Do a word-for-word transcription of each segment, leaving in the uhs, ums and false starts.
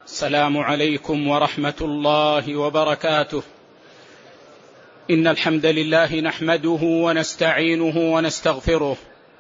السلام عليكم ورحمة الله وبركاته. إن الحمد لله نحمده ونستعينه ونستغفره،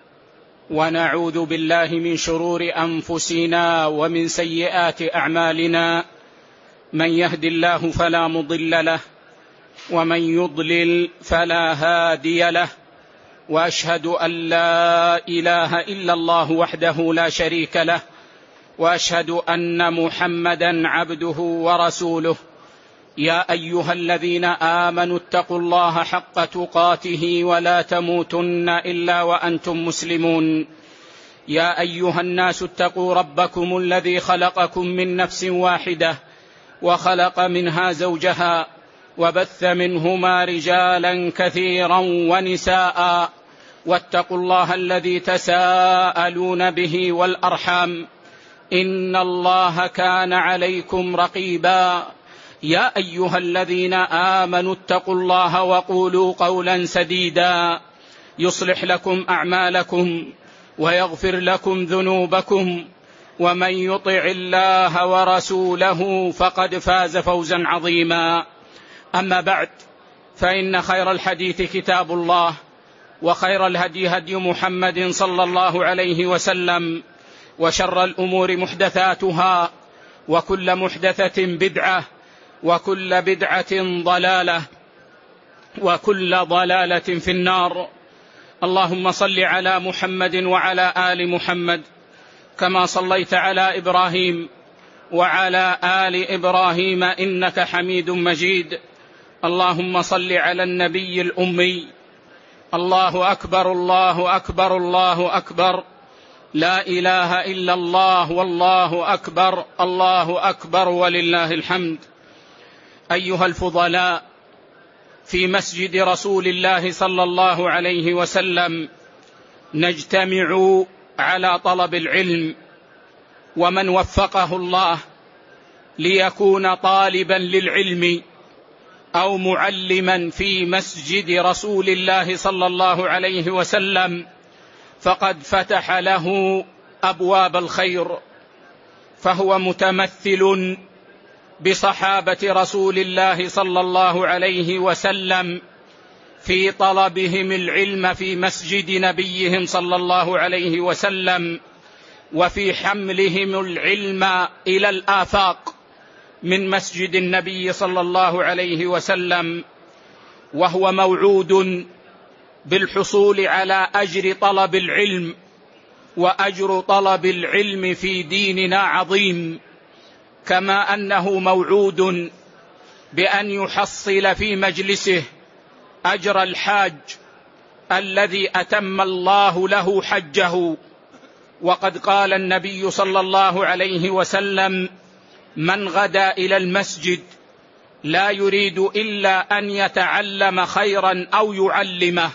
ونعوذ بالله من شرور أنفسنا ومن سيئات أعمالنا. من يهد الله فلا مضل له، ومن يضلل فلا هادي له، وأشهد أن لا إله إلا الله وحده لا شريك له، وأشهد أن محمدا عبده ورسوله. يا أيها الذين آمنوا اتقوا الله حق تقاته ولا تموتن إلا وأنتم مسلمون. يا أيها الناس اتقوا ربكم الذي خلقكم من نفس واحدة، وخلق منها زوجها، وبث منهما رجالا كثيرا ونساء، واتقوا الله الذي تساءلون به والأرحام، إن الله كان عليكم رقيبا. يا أيها الذين آمنوا اتقوا الله وقولوا قولا سديدا يصلح لكم أعمالكم ويغفر لكم ذنوبكم، ومن يطع الله ورسوله فقد فاز فوزا عظيما. أما بعد، فإن خير الحديث كتاب الله، وخير الهدي هدي محمد صلى الله عليه وسلم، وشر الأمور محدثاتها، وكل محدثة بدعة، وكل بدعة ضلالة، وكل ضلالة في النار. اللهم صل على محمد وعلى آل محمد كما صليت على إبراهيم وعلى آل إبراهيم إنك حميد مجيد. اللهم صل على النبي الأمي. الله أكبر الله أكبر الله أكبر، لا إله إلا الله والله أكبر، الله أكبر ولله الحمد. أيها الفضلاء، في مسجد رسول الله صلى الله عليه وسلم نجتمع على طلب العلم، ومن وفقه الله ليكون طالبا للعلم أو معلما في مسجد رسول الله صلى الله عليه وسلم فقد فتح له أبواب الخير، فهو متمثل بصحابة رسول الله صلى الله عليه وسلم في طلبهم العلم في مسجد نبيهم صلى الله عليه وسلم، وفي حملهم العلم إلى الآفاق من مسجد النبي صلى الله عليه وسلم، وهو موعود بالحصول على أجر طلب العلم، وأجر طلب العلم في ديننا عظيم، كما أنه موعود بأن يحصل في مجلسه أجر الحاج الذي أتم الله له حجه. وقد قال النبي صلى الله عليه وسلم: من غدا إلى المسجد لا يريد إلا أن يتعلم خيرا أو يعلمه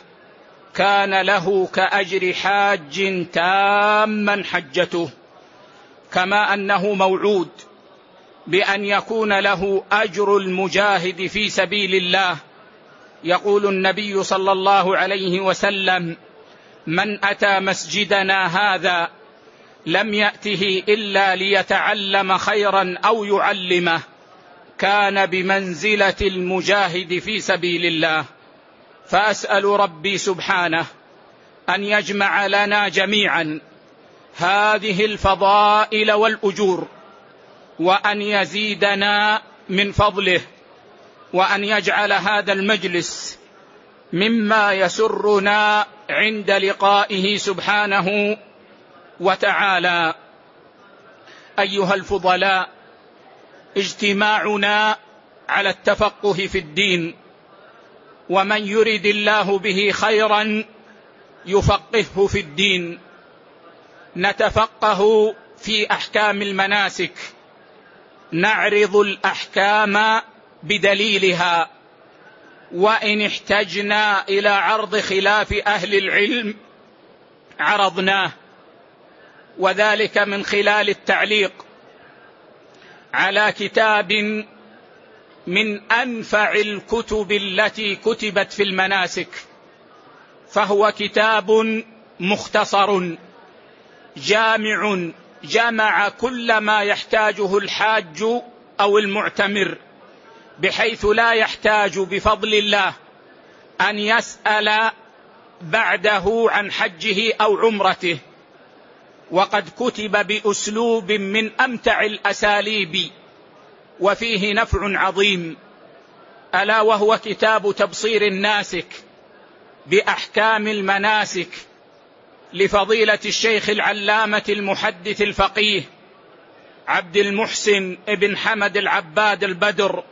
كان له كأجر حاج تاما حجته. كما أنه موعود بأن يكون له أجر المجاهد في سبيل الله. يقول النبي صلى الله عليه وسلم: من أتى مسجدنا هذا لم يأته إلا ليتعلم خيرا أو يعلمه كان بمنزلة المجاهد في سبيل الله. فأسأل ربي سبحانه أن يجمع لنا جميعا هذه الفضائل والأجور، وأن يزيدنا من فضله، وأن يجعل هذا المجلس مما يسرنا عند لقائه سبحانه وتعالى. أيها الفضلاء، اجتماعنا على التفقه في الدين، ومن يرد الله به خيرا يفقهه في الدين. نتفقه في أحكام المناسك، نعرض الأحكام بدليلها، وإن احتجنا إلى عرض خلاف أهل العلم عرضناه، وذلك من خلال التعليق على كتاب من أنفع الكتب التي كتبت في المناسك، فهو كتاب مختصر جامع جمع كل ما يحتاجه الحاج أو المعتمر، بحيث لا يحتاج بفضل الله أن يسأل بعده عن حجه أو عمرته. وقد كتب بأسلوب من أمتع الأساليب وفيه نفع عظيم، ألا وهو كتاب تبصير الناسك بأحكام المناسك لفضيلة الشيخ العلامة المحدث الفقيه عبد المحسن ابن حمد العباد البدر.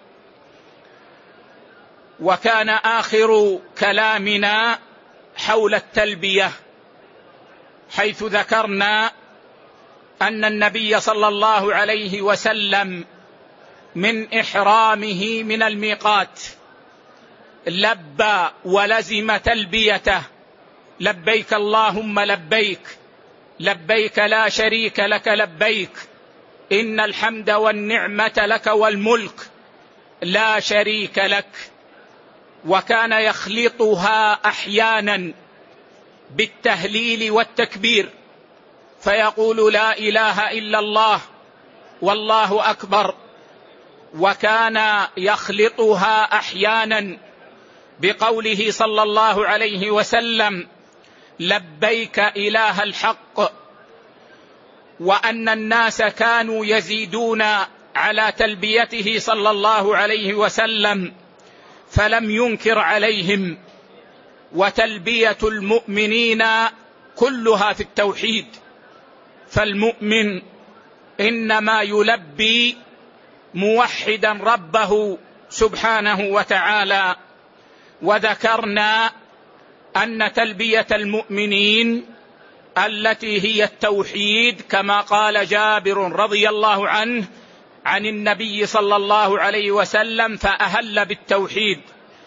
وكان آخر كلامنا حول التلبية، حيث ذكرنا أن النبي صلى الله عليه وسلم من إحرامه من الميقات لبى ولزم تلبيته: لبيك اللهم لبيك، لبيك لا شريك لك لبيك، إن الحمد والنعمة لك والملك لا شريك لك. وكان يخلطها أحيانا بالتهليل والتكبير، فيقول لا إله إلا الله والله أكبر. وكان يخلطها أحيانا بقوله صلى الله عليه وسلم: لبيك إله الحق. وأن الناس كانوا يزيدون على تلبيته صلى الله عليه وسلم فلم ينكر عليهم. وتلبية المؤمنين كلها في التوحيد، فالمؤمن إنما يلبي موحدا ربه سبحانه وتعالى. وذكرنا أن تلبية المؤمنين التي هي التوحيد، كما قال جابر رضي الله عنه عن النبي صلى الله عليه وسلم: فأهل بالتوحيد،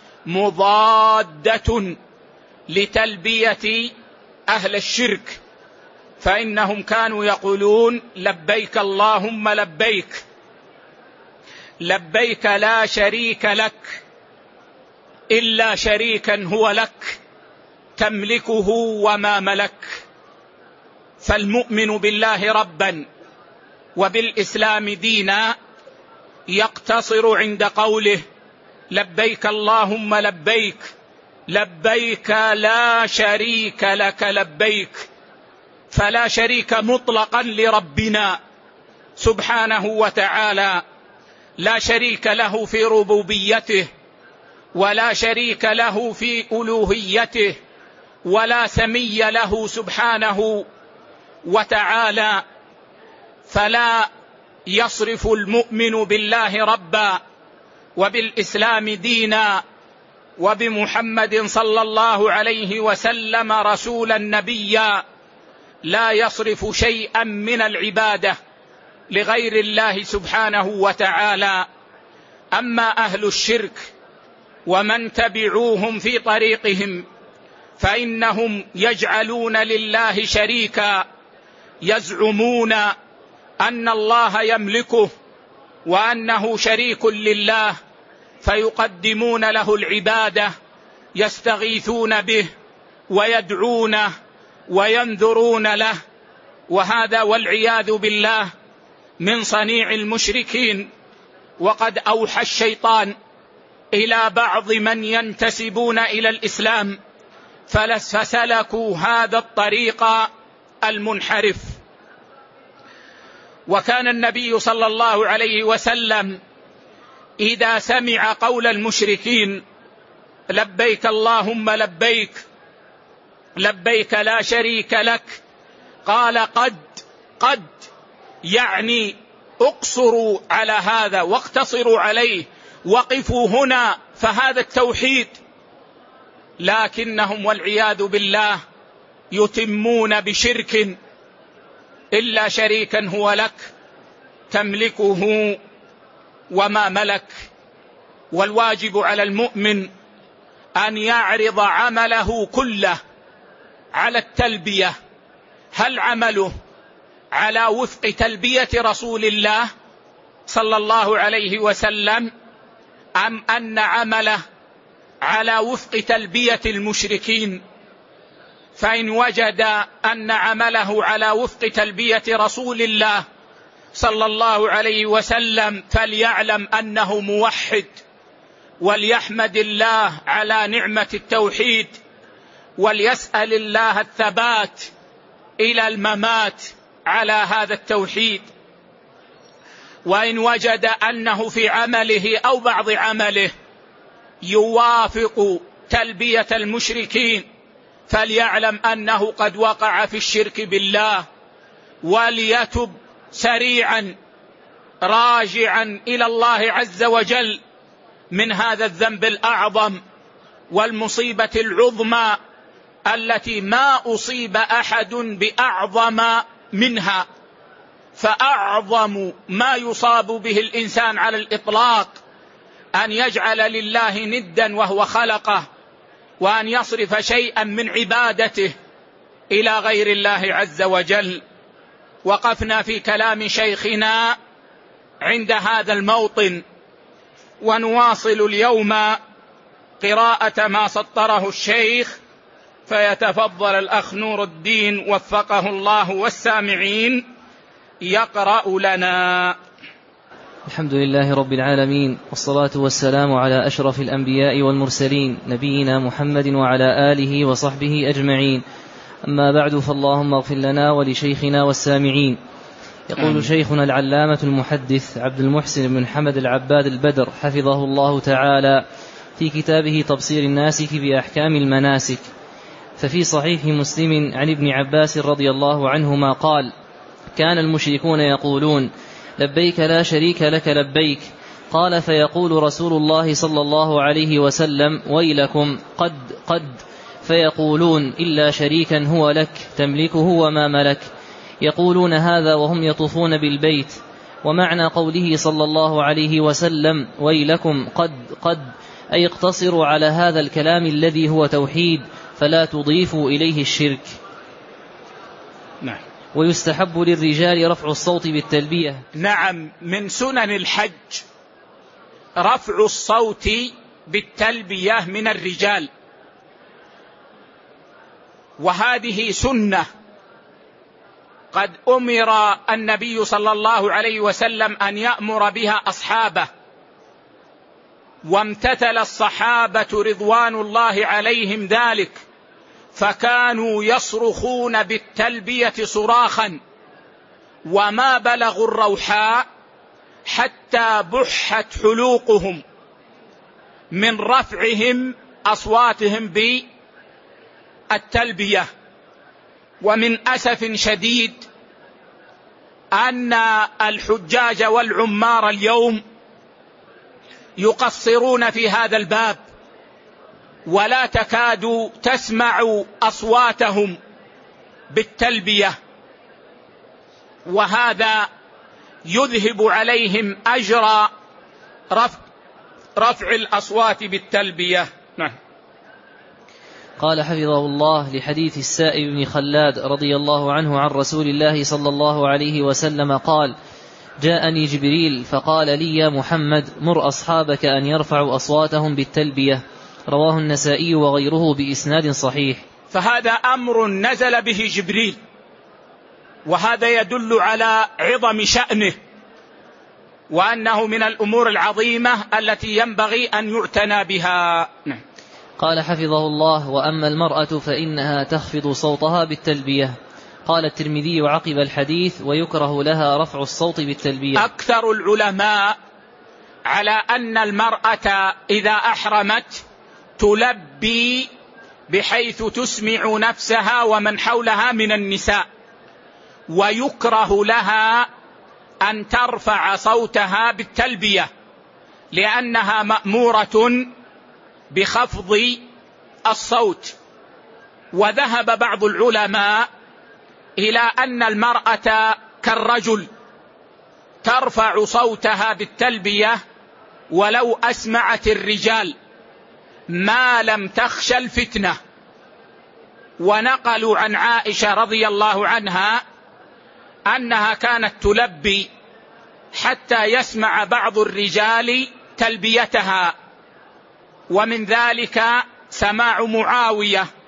مضادة لتلبية أهل الشرك، فإنهم كانوا يقولون: لبيك اللهم لبيك، لبيك لا شريك لك إلا شريكا هو لك تملكه وما ملك. فالمؤمن بالله ربا وبالإسلام دينا يقتصر عند قوله: لبيك اللهم لبيك، لبيك لا شريك لك لبيك. فلا شريك مطلقا لربنا سبحانه وتعالى، لا شريك له في ربوبيته، ولا شريك له في ألوهيته، ولا سمي له سبحانه وتعالى. فلا يصرف المؤمن بالله ربا وبالإسلام دينا وبمحمد صلى الله عليه وسلم رسولا نبيا، لا يصرف شيئا من العبادة لغير الله سبحانه وتعالى. أما أهل الشرك ومن تبعوهم في طريقهم فإنهم يجعلون لله شريكا، يزعمون أن الله يملكه وأنه شريك لله، فيقدمون له العبادة، يستغيثون به ويدعونه وينذرون له. وهذا والعياذ بالله من صنيع المشركين. وقد أوحى الشيطان إلى بعض من ينتسبون إلى الإسلام فسلكوا هذا الطريق المنحرف. وكان النبي صلى الله عليه وسلم إذا سمع قول المشركين: لبيك اللهم لبيك، لبيك لا شريك لك، قال: قد قد يعني اقصروا على هذا واقتصروا عليه، وقفوا هنا، فهذا التوحيد. لكنهم والعياذ بالله يتمون بشرك: إلا شريكا هو لك تملكه وما ملك. والواجب على المؤمن أن يعرض عمله كله على التلبية. هل عمله على وفق تلبية رسول الله صلى الله عليه وسلم، أم أن عمله على وفق تلبية المشركين؟ فإن وجد أن عمله على وفق تلبية رسول الله صلى الله عليه وسلم فليعلم أنه موحد، وليحمد الله على نعمة التوحيد، وليسأل الله الثبات إلى الممات على هذا التوحيد. وإن وجد أنه في عمله أو بعض عمله يوافق تلبية المشركين فليعلم أنه قد وقع في الشرك بالله، وليتب سريعا راجعا إلى الله عز وجل من هذا الذنب الأعظم والمصيبة العظمى التي ما أصيب أحد بأعظم منها. فأعظم ما يصاب به الإنسان على الإطلاق أن يجعل لله ندا وهو خلقه، وأن يصرف شيئا من عبادته إلى غير الله عز وجل. وقفنا في كلام شيخنا عند هذا الموطن، ونواصل اليوم قراءة ما سطره الشيخ، فيتفضل الأخ نور الدين وفقه الله والسامعين يقرأ لنا. الحمد لله رب العالمين، والصلاة والسلام على أشرف الأنبياء والمرسلين نبينا محمد وعلى آله وصحبه أجمعين. أما بعد، فاللهم اغفر لنا ولشيخنا والسامعين. يقول شيخنا العلامة المحدث عبد المحسن بن حمد العباد البدر حفظه الله تعالى في كتابه تبصير الناسك بأحكام المناسك: ففي صحيح مسلم عن ابن عباس رضي الله عنهما قال: كان المشركون يقولون: لبيك لا شريك لك لبيك. قال: فيقول رسول الله صلى الله عليه وسلم: ويلكم قد قد. فيقولون: إلا شريكا هو لك تملكه وما ملك. يقولون هذا وهم يطوفون بالبيت. ومعنى قوله صلى الله عليه وسلم: ويلكم قد قد، أي اقتصروا على هذا الكلام الذي هو توحيد، فلا تضيفوا إليه الشرك. نعم. ويستحب للرجال رفع الصوت بالتلبية. نعم، من سنن الحج رفع الصوت بالتلبية من الرجال، وهذه سنة قد أمر النبي صلى الله عليه وسلم أن يأمر بها أصحابه، وامتثل الصحابة رضوان الله عليهم ذلك، فكانوا يصرخون بالتلبية صراخا، وما بلغوا الروحاء حتى بحت حلوقهم من رفعهم أصواتهم بالتلبية. ومن أسف شديد أن الحجاج والعمار اليوم يقصرون في هذا الباب، ولا تكاد تسمع أصواتهم بالتلبية، وهذا يذهب عليهم أجر رفع, رفع الأصوات بالتلبية. نعم. قال حفظه الله: لحديث السائب بن خلاد رضي الله عنه عن رسول الله صلى الله عليه وسلم قال: جاءني جبريل فقال لي: يا محمد، مر أصحابك أن يرفعوا أصواتهم بالتلبية. رواه النسائي وغيره بإسناد صحيح. فهذا أمر نزل به جبريل، وهذا يدل على عظم شأنه، وأنه من الأمور العظيمة التي ينبغي أن يعتنى بها. قال حفظه الله: وأما المرأة فإنها تخفض صوتها بالتلبية. قال الترمذي عقب الحديث: ويكره لها رفع الصوت بالتلبية. أكثر العلماء على أن المرأة إذا أحرمت تلبي بحيث تسمع نفسها ومن حولها من النساء، ويكره لها أن ترفع صوتها بالتلبية لأنها مأمورة بخفض الصوت. وذهب بعض العلماء إلى أن المرأة كالرجل ترفع صوتها بالتلبية ولو أسمعت الرجال ما لم تخشى الفتنة. ونقلوا عن عائشة رضي الله عنها أنها كانت تلبي حتى يسمع بعض الرجال تلبيتها، ومن ذلك سماع معاوية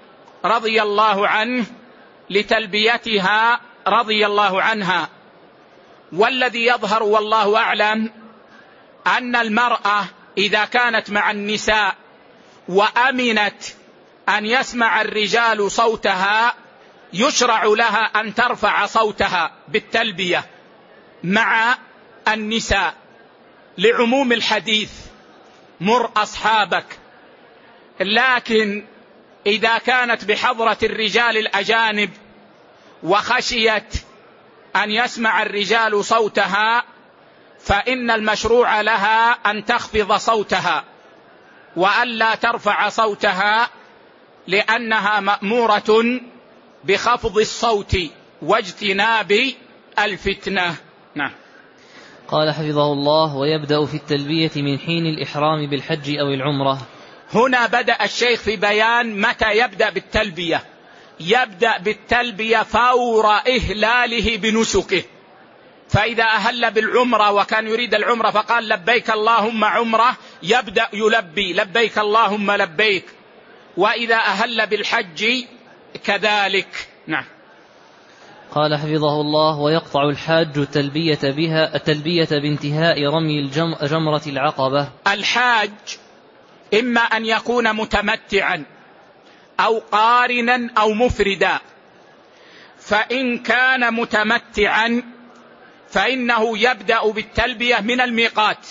رضي الله عنه لتلبيتها رضي الله عنها. والذي يظهر والله أعلم أن المرأة إذا كانت مع النساء وأمنت أن يسمع الرجال صوتها يشرع لها أن ترفع صوتها بالتلبية مع النساء لعموم الحديث مر أصحابك. لكن إذا كانت بحضرة الرجال الأجانب وخشيت أن يسمع الرجال صوتها فإن المشروع لها أن تخفض صوتها وألا ترفع صوتها، لأنها مأمورة بخفض الصوت واجتناب الفتنة. نعم. قال حفظه الله: ويبدأ في التلبية من حين الإحرام بالحج أو العمرة. هنا بدأ الشيخ في بيان متى يبدأ بالتلبية. يبدأ بالتلبية فور إهلاله بنسكه، فإذا أهل بالعمرة وكان يريد العمرة فقال لبيك اللهم عمرة يبدأ يلبي لبيك اللهم لبيك، وإذا أهل بالحج كذلك. نعم. قال حفظه الله: ويقطع الحاج التلبية بها التلبية بانتهاء رمي جمرة العقبة. الحاج إما أن يكون متمتعا أو قارنا أو مفردا، فإن كان متمتعا فإنه يبدأ بالتلبية من الميقات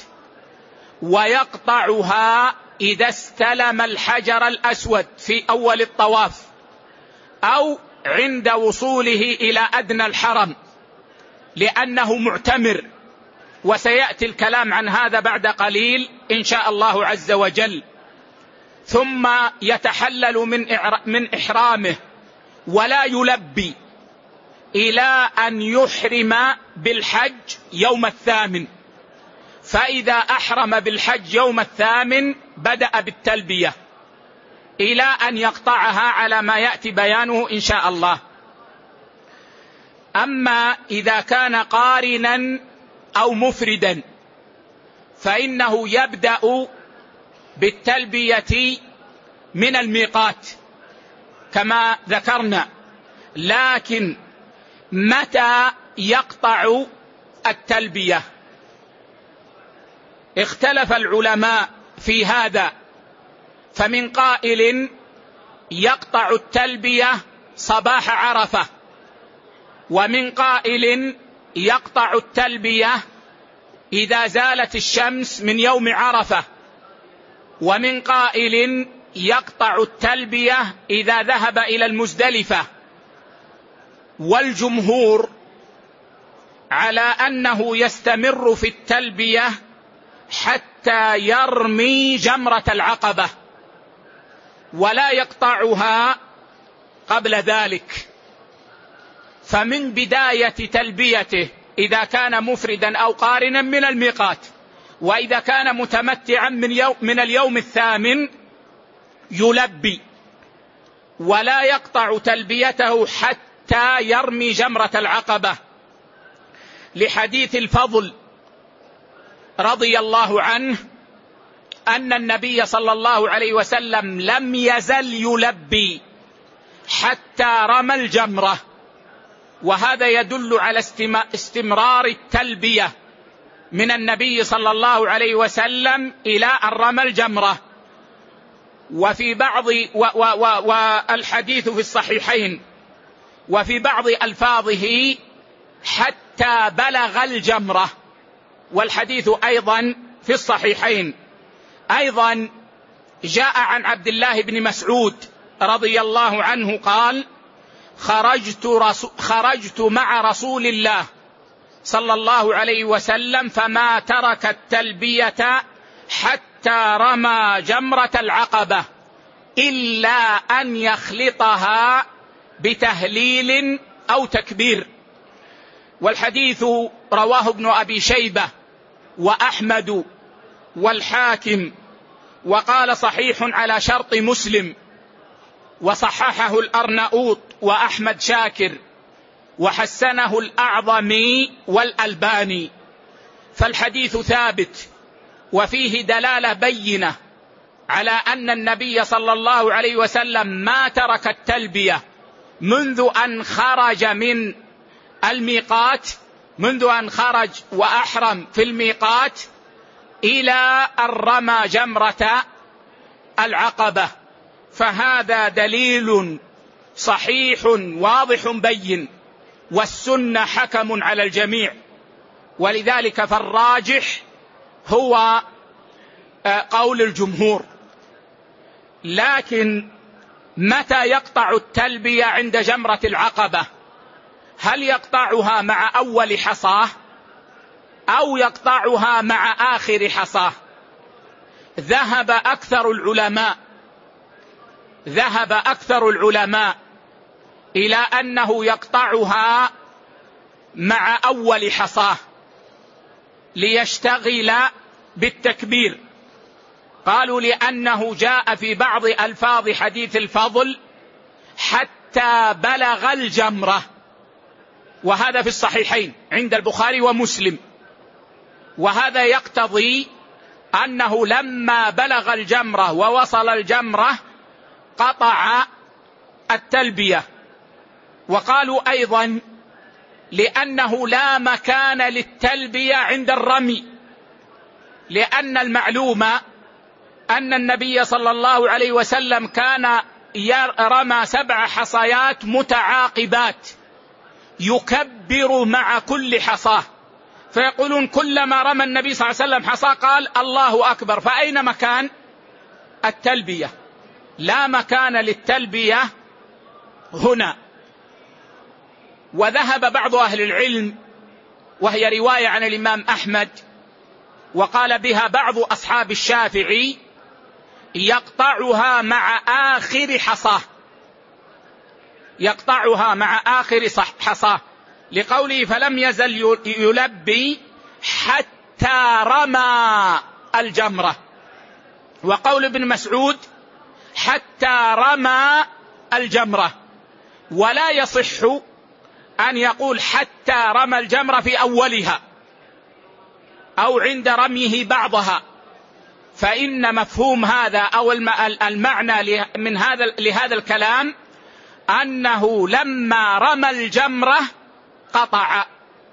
ويقطعها إذا استلم الحجر الأسود في أول الطواف أو عند وصوله إلى أدنى الحرم، لأنه معتمر، وسيأتي الكلام عن هذا بعد قليل إن شاء الله عز وجل. ثم يتحلل من من إحرامه ولا يلبي إلى أن يحرم بالحج يوم الثامن، فإذا أحرم بالحج يوم الثامن بدأ بالتلبية إلى أن يقطعها على ما يأتي بيانه إن شاء الله. أما إذا كان قارنا أو مفردا فإنه يبدأ بالتلبية من الميقات كما ذكرنا، لكن متى يقطع التلبية؟ اختلف العلماء في هذا، فمن قائل يقطع التلبية صباح عرفة، ومن قائل يقطع التلبية إذا زالت الشمس من يوم عرفة، ومن قائل يقطع التلبية إذا ذهب إلى المزدلفة. والجمهور على أنه يستمر في التلبية حتى يرمي جمرة العقبة ولا يقطعها قبل ذلك. فمن بداية تلبيته إذا كان مفردا أو قارنا من الميقات، وإذا كان متمتعا من, يوم من اليوم الثامن يلبي ولا يقطع تلبيته حتى يرمي جمرة العقبة، لحديث الفضل رضي الله عنه أن النبي صلى الله عليه وسلم لم يزل يلبي حتى رمى الجمرة، وهذا يدل على استمرار التلبية من النبي صلى الله عليه وسلم إلى أن رمى الجمرة. وفي بعض والحديث في الصحيحين، وفي بعض ألفاظه حتى بلغ الجمرة، والحديث أيضا في الصحيحين. أيضا جاء عن عبد الله بن مسعود رضي الله عنه قال: خرجت, رسو خرجت مع رسول الله صلى الله عليه وسلم فما ترك التلبية حتى رمى جمرة العقبة إلا أن يخلطها بتهليل أو تكبير. والحديث رواه ابن أبي شيبة وأحمد والحاكم، وقال صحيح على شرط مسلم، وصححه الأرنؤوط وأحمد شاكر، وحسنه الأعظمي والألباني. فالحديث ثابت وفيه دلالة بينة على أن النبي صلى الله عليه وسلم ما ترك التلبية منذ أن خرج من الميقات، منذ أن خرج وأحرم في الميقات إلى أن رمى جمرة العقبة، فهذا دليل صحيح واضح بين، والسنة حكم على الجميع، ولذلك فالراجح هو قول الجمهور. لكن متى يقطع التلبية عند جمرة العقبة؟ هل يقطعها مع أول حصاه أو يقطعها مع آخر حصاه؟ ذهب أكثر العلماء ذهب أكثر العلماء إلى أنه يقطعها مع أول حصاه ليشتغل بالتكبير. قالوا لأنه جاء في بعض ألفاظ حديث الفضل حتى بلغ الجمرة، وهذا في الصحيحين عند البخاري ومسلم، وهذا يقتضي أنه لما بلغ الجمرة ووصل الجمرة قطع التلبية. وقالوا أيضا لأنه لا مكان للتلبية عند الرمي، لأن المعلوم أن النبي صلى الله عليه وسلم كان رمى سبع حصيات متعاقبات يكبر مع كل حصاه، فيقولون كلما رمى النبي صلى الله عليه وسلم حصاه قال الله أكبر، فأين مكان التلبية؟ لا مكان للتلبية هنا. وذهب بعض أهل العلم، وهي رواية عن الإمام أحمد وقال بها بعض أصحاب الشافعي، يقطعها مع آخر حصاه، يقطعها مع آخر حصاه، لقوله فلم يزل يلبي حتى رمى الجمرة. وقول ابن مسعود حتى رمى الجمرة، ولا يصح أن يقول حتى رمى الجمرة في أولها أو عند رميه بعضها، فإن مفهوم هذا أو المعنى من هذا لهذا الكلام أنه لما رمى الجمرة قطع،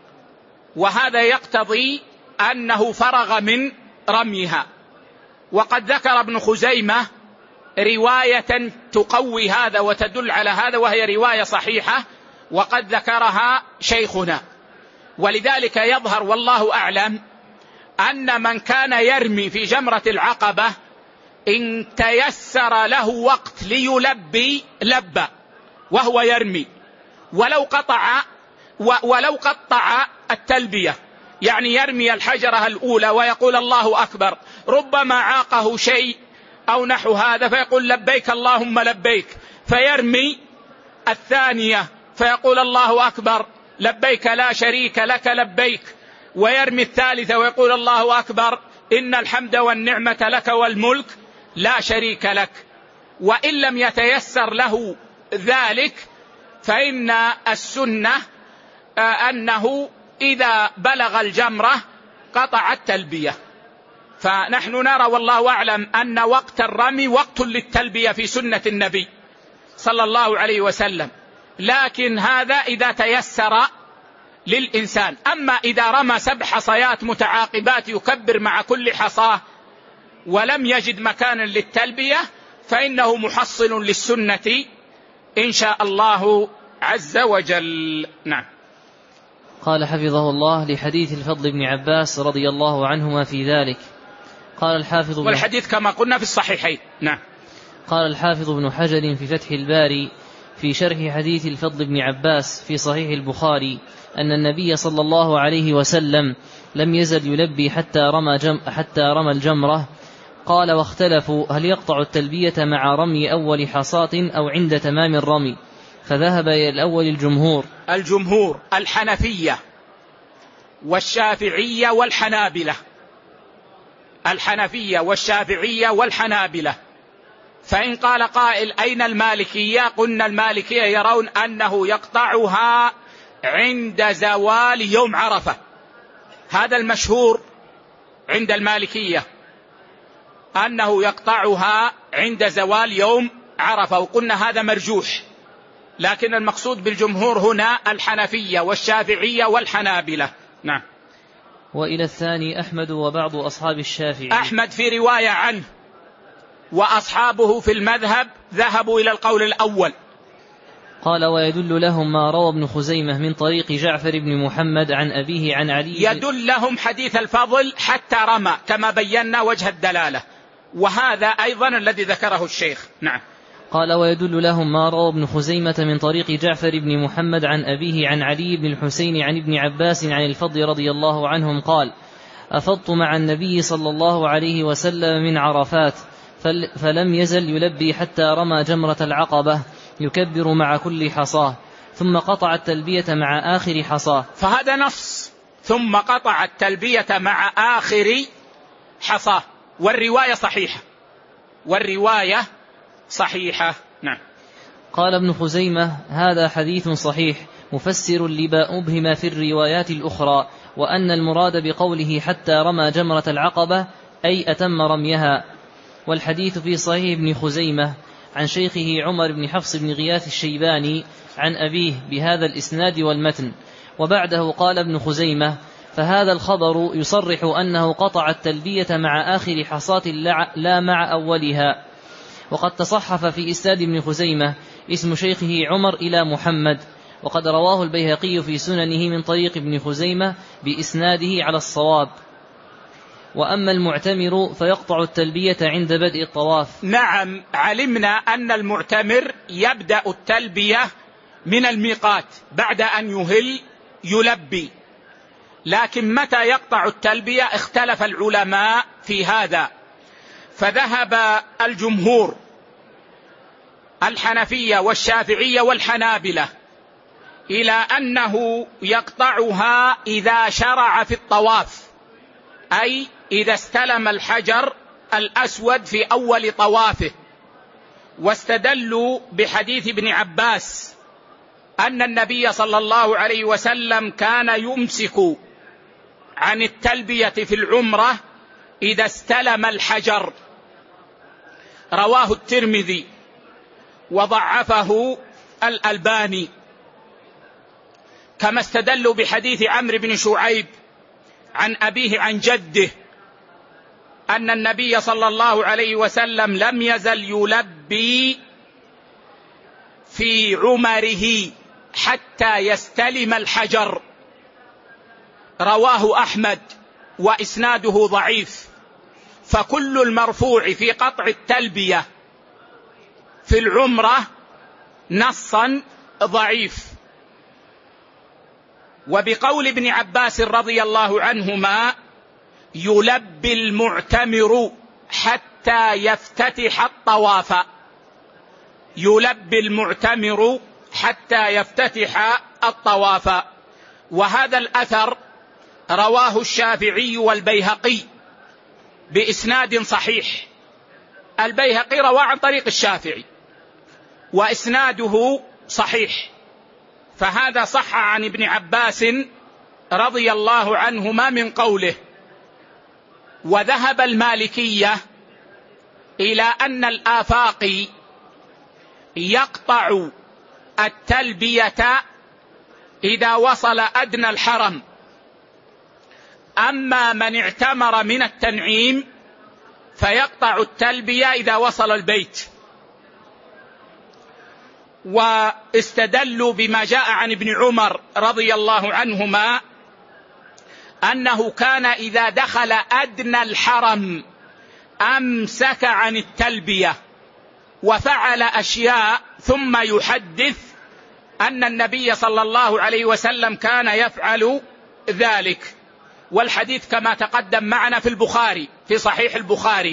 وهذا يقتضي أنه فرغ من رميها. وقد ذكر ابن خزيمة رواية تقوي هذا وتدل على هذا، وهي رواية صحيحة وقد ذكرها شيخنا. ولذلك يظهر والله أعلم أن من كان يرمي في جمرة العقبة إن تيسر له وقت ليلبي لبى وهو يرمي، ولو قطع ولو قطع التلبية، يعني يرمي الحجرة الأولى ويقول الله أكبر، ربما عاقه شيء أو نحو هذا فيقول لبيك اللهم لبيك، فيرمي الثانية فيقول الله أكبر لبيك لا شريك لك لبيك، ويرمي الثالثة ويقول الله أكبر إن الحمد والنعمة لك والملك لا شريك لك. وإن لم يتيسر له ذلك فإن السنة أنه إذا بلغ الجمرة قطع التلبية. فنحن نرى والله أعلم أن وقت الرمي وقت للتلبية في سنة النبي صلى الله عليه وسلم، لكن هذا إذا تيسر للإنسان. أما إذا رمى سبع حصيات متعاقبات يكبر مع كل حصاه ولم يجد مكانا للتلبية فإنه محصل للسنة إن شاء الله عز وجل. نعم. قال حفظه الله لحديث الفضل بن عباس رضي الله عنهما في ذلك. قال الحافظ والحديث كما قلنا في الصحيحين. نعم. قال الحافظ بن حجر في فتح الباري في شرح حديث الفضل بن عباس في صحيح البخاري أن النبي صلى الله عليه وسلم لم يزل يلبي حتى رمى, جم حتى رمى الجمرة. قال واختلفوا هل يقطع التلبية مع رمي أول حصاة أو عند تمام الرمي، فذهب إلى الأول الجمهور الجمهور الحنفية والشافعية والحنابلة الحنفية والشافعية والحنابلة. فإن قال قائل أين المالكية؟ قلنا المالكية يرون أنه يقطعها عند زوال يوم عرفة، هذا المشهور عند المالكية. أنه يقطعها عند زوال يوم عرفة، وقلنا هذا مرجوح، لكن المقصود بالجمهور هنا الحنفية والشافعية والحنابلة. نعم. وإلى الثاني أحمد وبعض أصحاب الشافعي. أحمد في رواية عنه، وأصحابه في المذهب ذهبوا إلى القول الأول. قال ويدل لهم ما روى ابن خزيمة من طريق جعفر بن محمد عن أبيه عن علي. يدل لهم حديث الفضل حتى رمى كما بينا وجه الدلالة، وهذا أيضا الذي ذكره الشيخ. نعم. قال ويدل لهم ما روى ابن خزيمة من طريق جعفر بن محمد عن أبيه عن علي بن الحسين عن ابن عباس عن الفضل رضي الله عنهم قال أفضت مع النبي صلى الله عليه وسلم من عرفات فلم يزل يلبي حتى رمى جمرة العقبة يكبر مع كل حصاه ثم قطع التلبية مع آخر حصاه. فهذا نص، ثم قطع التلبية مع آخر حصاه، والرواية صحيحة، والرواية صحيحة. نعم. قال ابن خزيمة هذا حديث صحيح مفسر لما أبهم في الروايات الأخرى، وأن المراد بقوله حتى رمى جمرة العقبة أي أتم رميها. والحديث في صحيح ابن خزيمة عن شيخه عمر بن حفص بن غياث الشيباني عن أبيه بهذا الإسناد والمتن. وبعده قال ابن خزيمة فهذا الخبر يصرح أنه قطع التلبية مع آخر حصاة لا مع أولها. وقد تصحف في إسناد ابن خزيمة اسم شيخه عمر إلى محمد، وقد رواه البيهقي في سننه من طريق ابن خزيمة بإسناده على الصواب. وأما المعتمر فيقطع التلبية عند بدء الطواف. نعم، علمنا أن المعتمر يبدأ التلبية من الميقات بعد أن يهل يلبي، لكن متى يقطع التلبية اختلف العلماء في هذا، فذهب الجمهور الحنفية والشافعية والحنابلة إلى أنه يقطعها إذا شرع في الطواف، أي إذا استلم الحجر الأسود في أول طوافه. واستدلوا بحديث ابن عباس أن النبي صلى الله عليه وسلم كان يمسك عن التلبية في العمرة إذا استلم الحجر، رواه الترمذي وضعفه الألباني. كما استدلوا بحديث عمرو بن شعيب عن أبيه عن جده أن النبي صلى الله عليه وسلم لم يزل يلبي في عمره حتى يستلم الحجر، رواه أحمد وإسناده ضعيف. فكل المرفوع في قطع التلبية في العمرة نصا ضعيف. وبقول ابن عباس رضي الله عنهما يلبي المعتمر حتى يفتتح الطواف، يلبي المعتمر حتى يفتتح الطواف. وهذا الأثر رواه الشافعي والبيهقي بإسناد صحيح. البيهقي رواه عن طريق الشافعي وإسناده صحيح، فهذا صح عن ابن عباس رضي الله عنهما من قوله. وذهب المالكية إلى أن الآفاقي يقطع التلبية إذا وصل أدنى الحرم، أما من اعتمر من التنعيم فيقطع التلبية إذا وصل البيت. واستدلوا بما جاء عن ابن عمر رضي الله عنهما أنه كان إذا دخل أدنى الحرم أمسك عن التلبية وفعل أشياء ثم يحدث أن النبي صلى الله عليه وسلم كان يفعل ذلك. والحديث كما تقدم معنا في البخاري في صحيح البخاري.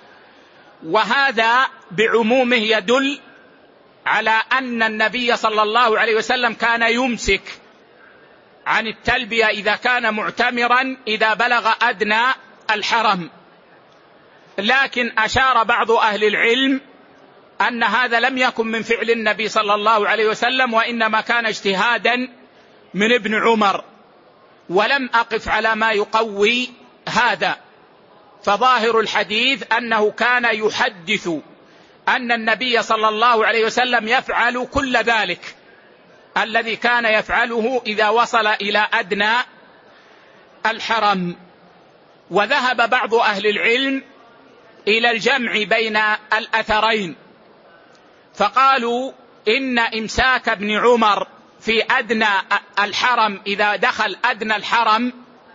وهذا بعمومه يدل على أن النبي صلى الله عليه وسلم كان يمسك عن التلبية إذا كان معتمرا إذا بلغ أدنى الحرم. لكن أشار بعض أهل العلم أن هذا لم يكن من فعل النبي صلى الله عليه وسلم، وإنما كان اجتهادا من ابن عمر، ولم أقف على ما يقوي هذا. فظاهر الحديث أنه كان يحدث أن النبي صلى الله عليه وسلم يفعل كل ذلك الذي كان يفعله إذا وصل إلى أدنى الحرم. وذهب بعض أهل العلم إلى الجمع بين الأثرين، فقالوا إن إمساك ابن عمر في أدنى الحرم إذا دخل أدنى الحرم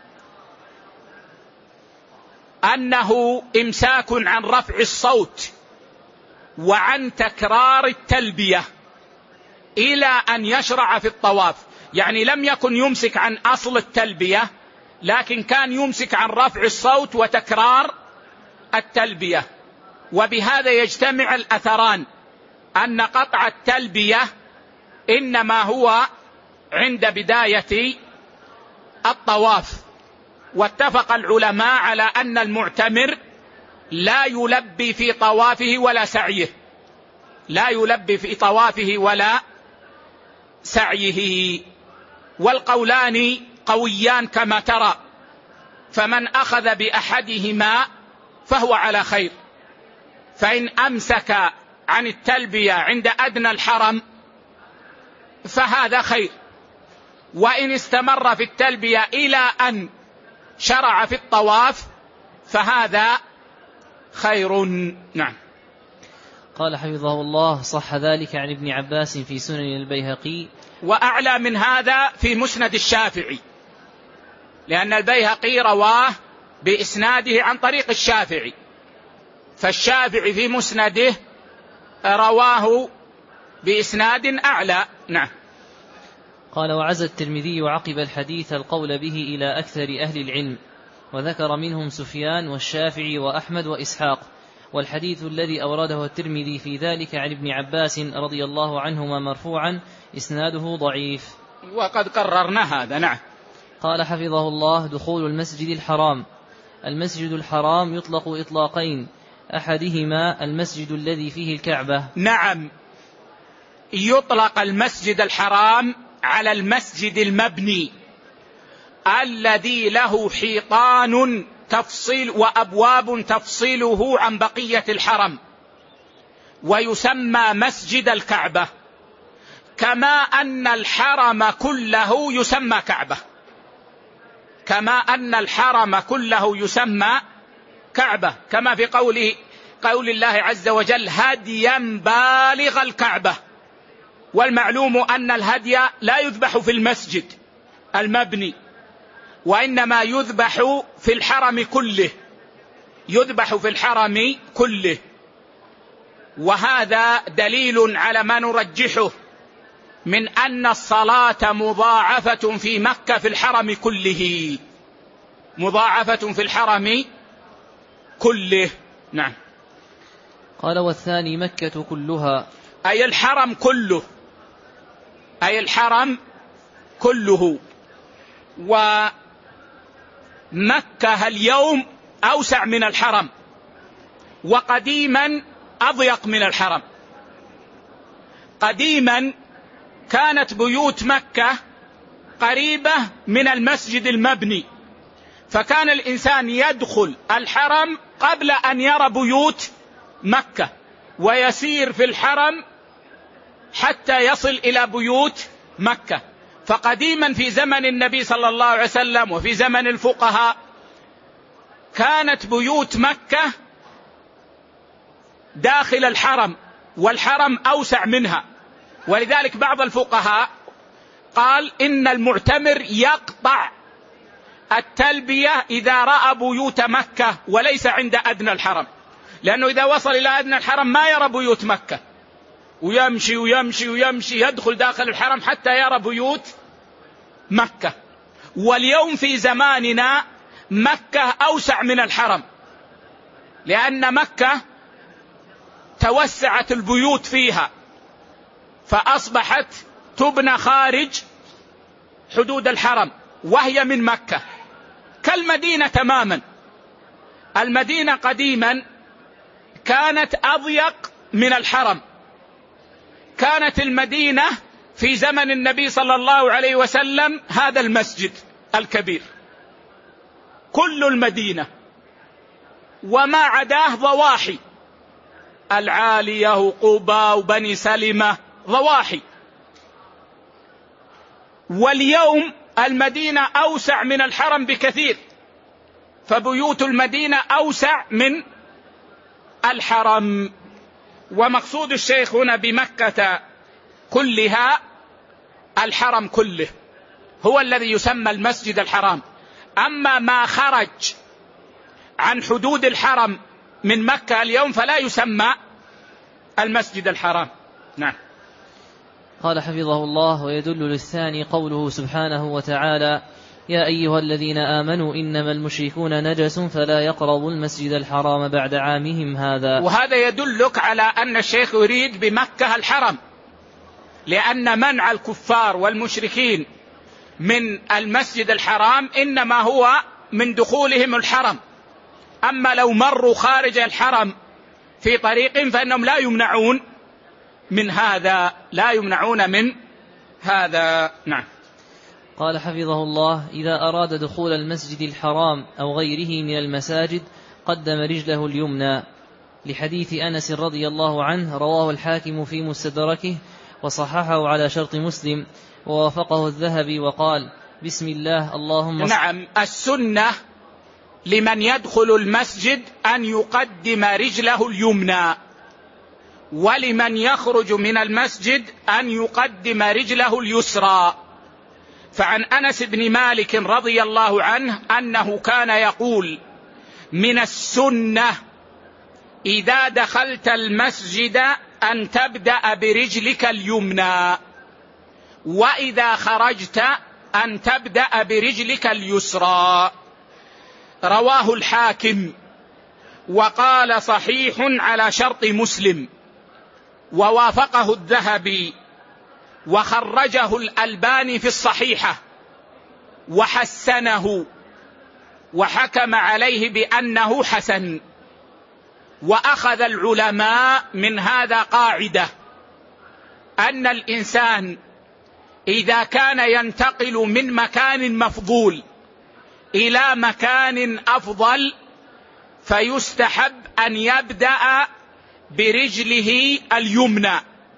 أنه إمساك عن رفع الصوت وعن تكرار التلبية إلى أن يشرع في الطواف، يعني لم يكن يمسك عن أصل التلبية، لكن كان يمسك عن رفع الصوت وتكرار التلبية. وبهذا يجتمع الأثران أن قطع التلبية إنما هو عند بداية الطواف. واتفق العلماء على أن المعتمر لا يلبي في طوافه ولا سعيه، لا يلبي في طوافه ولا سعيه، والقولان قويان كما ترى، فمن أخذ بأحدهما فهو على خير. فإن أمسك عن التلبية عند أدنى الحرم فهذا خير، وإن استمر في التلبية إلى أن شرع في الطواف فهذا خير. نعم. قال حفظه الله: صح ذلك عن ابن عباس في سنن البيهقي، وأعلى من هذا في مسند الشافعي، لأن البيهقي رواه بإسناده عن طريق الشافعي، فالشافعي في مسنده رواه بإسناد أعلى. نعم. قال: وعزى الترمذي عقب الحديث القول به إلى أكثر أهل العلم، وذكر منهم سفيان والشافعي وأحمد وإسحاق، والحديث الذي أورده الترمذي في ذلك عن ابن عباس رضي الله عنهما مرفوعا إسناده ضعيف، وقد قررنا هذا. نعم. قال حفظه الله: دخول المسجد الحرام. المسجد الحرام يطلق إطلاقين، أحدهما المسجد الذي فيه الكعبة. نعم، يطلق المسجد الحرام على المسجد المبني الذي له حيطان تفصيل وأبواب تفصيله عن بقية الحرم، ويسمى مسجد الكعبة، كما أن الحرم كله يسمى كعبة، كما أن الحرم كله يسمى كعبة، كما في قوله قول الله عز وجل: هديا بالغ الكعبة. والمعلوم أن الهدي لا يذبح في المسجد المبني، وإنما يذبح في الحرم كله، يذبح في الحرم كله. وهذا دليل على ما نرجحه من أن الصلاة مضاعفة في مكة في الحرم كله، مضاعفة في الحرم كله. نعم. قال: والثاني مكة كلها، أي الحرم كله، أي الحرم كله. ومكة اليوم أوسع من الحرم، وقديما أضيق من الحرم. قديما كانت بيوت مكة قريبة من المسجد المبني، فكان الإنسان يدخل الحرم قبل أن يرى بيوت مكة، ويسير في الحرم حتى يصل إلى بيوت مكة. فقديما في زمن النبي صلى الله عليه وسلم وفي زمن الفقهاء كانت بيوت مكة داخل الحرم، والحرم أوسع منها. ولذلك بعض الفقهاء قال إن المعتمر يقطع التلبية إذا رأى بيوت مكة وليس عند أدنى الحرم، لأنه إذا وصل إلى أدنى الحرم ما يرى بيوت مكة، ويمشي ويمشي ويمشي يدخل داخل الحرم حتى يرى بيوت مكة. واليوم في زماننا مكة أوسع من الحرم، لأن مكة توسعت البيوت فيها، فأصبحت تبنى خارج حدود الحرم وهي من مكة، كالمدينة تماما. المدينة قديما كانت أضيق من الحرم. كانت المدينة في زمن النبي صلى الله عليه وسلم هذا المسجد الكبير، كل المدينة وما عداه ضواحي، العالية وقبى وبني سلمة ضواحي. واليوم المدينة أوسع من الحرم بكثير، فبيوت المدينة أوسع من الحرم. ومقصود الشيخ هنا بمكة كلها الحرم كله هو الذي يسمى المسجد الحرام. أما ما خرج عن حدود الحرم من مكة اليوم فلا يسمى المسجد الحرام. نعم. قال حفظه الله: ويدل للثاني قوله سبحانه وتعالى: يا أيها الذين آمنوا إنما المشركون نجس فلا يقربوا المسجد الحرام بعد عامهم هذا. وهذا يدلك على أن الشيخ يريد بمكة الحرم، لأن منع الكفار والمشركين من المسجد الحرام إنما هو من دخولهم الحرم. أما لو مروا خارج الحرم في طريق فإنهم لا يمنعون من هذا، لا يمنعون من هذا. نعم. قال حفظه الله: إذا أراد دخول المسجد الحرام أو غيره من المساجد قدم رجله اليمنى، لحديث أنس رضي الله عنه رواه الحاكم في مستدركه وصححه على شرط مسلم ووافقه الذهبي وقال: بسم الله اللهم. نعم. السنة لمن يدخل المسجد أن يقدم رجله اليمنى، ولمن يخرج من المسجد أن يقدم رجله اليسرى. فعن أنس بن مالك رضي الله عنه أنه كان يقول: من السنة إذا دخلت المسجد أن تبدأ برجلك اليمنى، وإذا خرجت أن تبدأ برجلك اليسرى. رواه الحاكم وقال صحيح على شرط مسلم، ووافقه الذهبي، وخرجه الألباني في الصحيحة وحسنه وحكم عليه بأنه حسن. وأخذ العلماء من هذا قاعدة: أن الإنسان إذا كان ينتقل من مكان مفضول إلى مكان أفضل فيستحب أن يبدأ برجله اليمنى،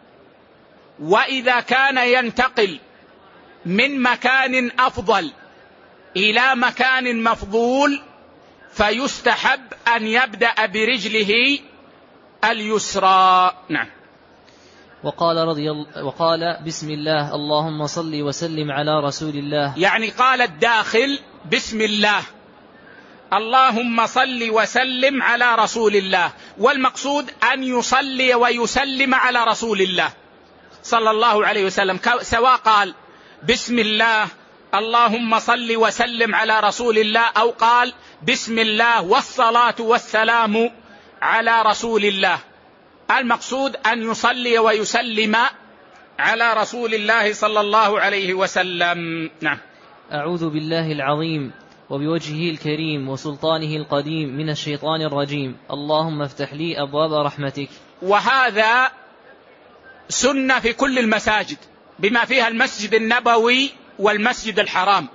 وإذا كان ينتقل من مكان أفضل إلى مكان مفضول فيستحب أن يبدأ برجله اليسرى. نعم. وقال رضي الله وقال: بسم الله اللهم صل وسلم على رسول الله. يعني قال الداخل: بسم الله اللهم صل وسلم على رسول الله. والمقصود أن يصلي ويسلم على رسول الله صلى الله عليه وسلم، سواء قال بسم الله اللهم صل وسلم على رسول الله أو قال بسم الله والصلاة والسلام على رسول الله. المقصود أن يصلي ويسلم على رسول الله صلى الله عليه وسلم. نعم. أعوذ بالله العظيم وبوجهه الكريم وسلطانه القديم من الشيطان الرجيم، اللهم افتح لي أبواب رحمتك. وهذا سنة في كل المساجد بما فيها المسجد النبوي والمسجد الحرام،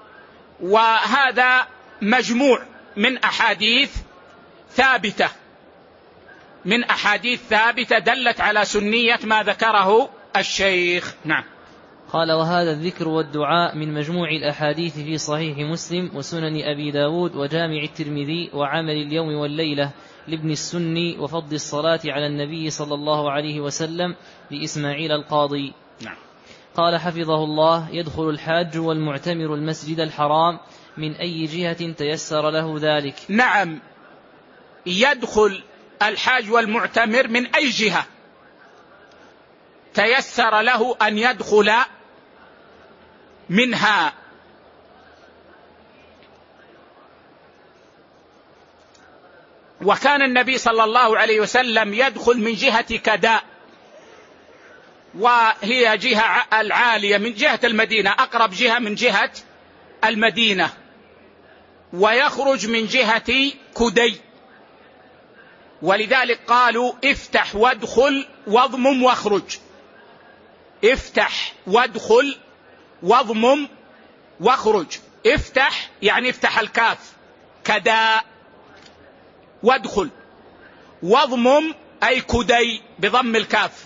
وهذا مجموع من أحاديث ثابتة من أحاديث ثابتة دلت على سنية ما ذكره الشيخ. نعم. قال: وهذا الذكر والدعاء من مجموع الأحاديث في صحيح مسلم وسنن أبي داود وجامع الترمذي وعمل اليوم والليلة لابن السني وفضل الصلاة على النبي صلى الله عليه وسلم لإسماعيل القاضي. نعم. قال حفظه الله: يدخل الحاج والمعتمر المسجد الحرام من أي جهة تيسر له ذلك. نعم، يدخل الحاج والمعتمر من أي جهة تيسر له أن يدخل منها. وكان النبي صلى الله عليه وسلم يدخل من جهة كداء، وهي جهة العالية من جهة المدينة، أقرب جهة من جهة المدينة، ويخرج من جهة كدي، ولذلك قالوا افتح وادخل واضمم واخرج. افتح وادخل واضمم واخرج. افتح يعني افتح الكاف كداء، وادخل، واضمم أي كدي بضم الكاف.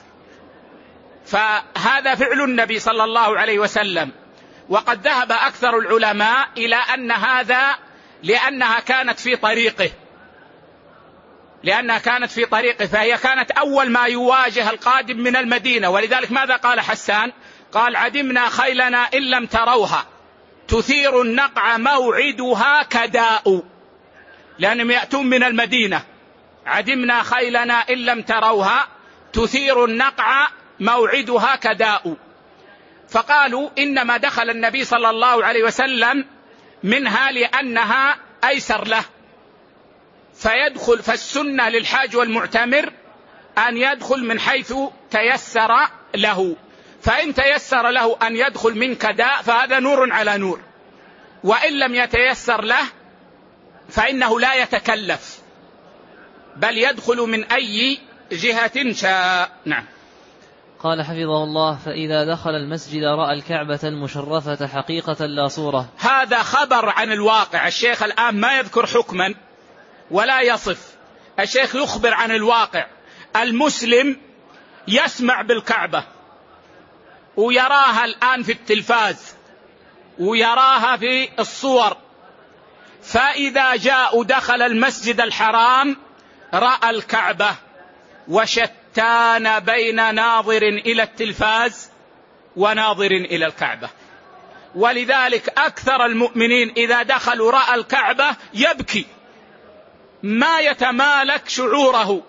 فهذا فعل النبي صلى الله عليه وسلم. وقد ذهب أكثر العلماء إلى أن هذا لأنها كانت في طريقه لأنها كانت في طريقه فهي كانت أول ما يواجه القادم من المدينة. ولذلك ماذا قال حسان؟ قال: عدمنا خيلنا إن لم تروها تثير النقع موعدها كداء، لأنهم يأتون من المدينة. عدمنا خيلنا إن لم تروها تثير النقع موعدها كداء. فقالوا إنما دخل النبي صلى الله عليه وسلم منها لأنها أيسر له، فيدخل. فالسنة للحاج والمعتمر أن يدخل من حيث تيسر له، فإن تيسر له أن يدخل من كداء فهذا نور على نور، وإن لم يتيسر له فإنه لا يتكلف بل يدخل من أي جهة شاء. نعم. قال حفظه الله: فإذا دخل المسجد رأى الكعبة المشرفة حقيقة لا صورة. هذا خبر عن الواقع. الشيخ الآن ما يذكر حكما ولا يصف، الشيخ يخبر عن الواقع. المسلم يسمع بالكعبة ويراها الآن في التلفاز ويراها في الصور، فإذا جاء دخل المسجد الحرام رأى الكعبة، وشتان بين ناظر إلى التلفاز وناظر إلى الكعبة. ولذلك أكثر المؤمنين إذا دخلوا رأى الكعبة يبكي، ما يتمالك شعوره،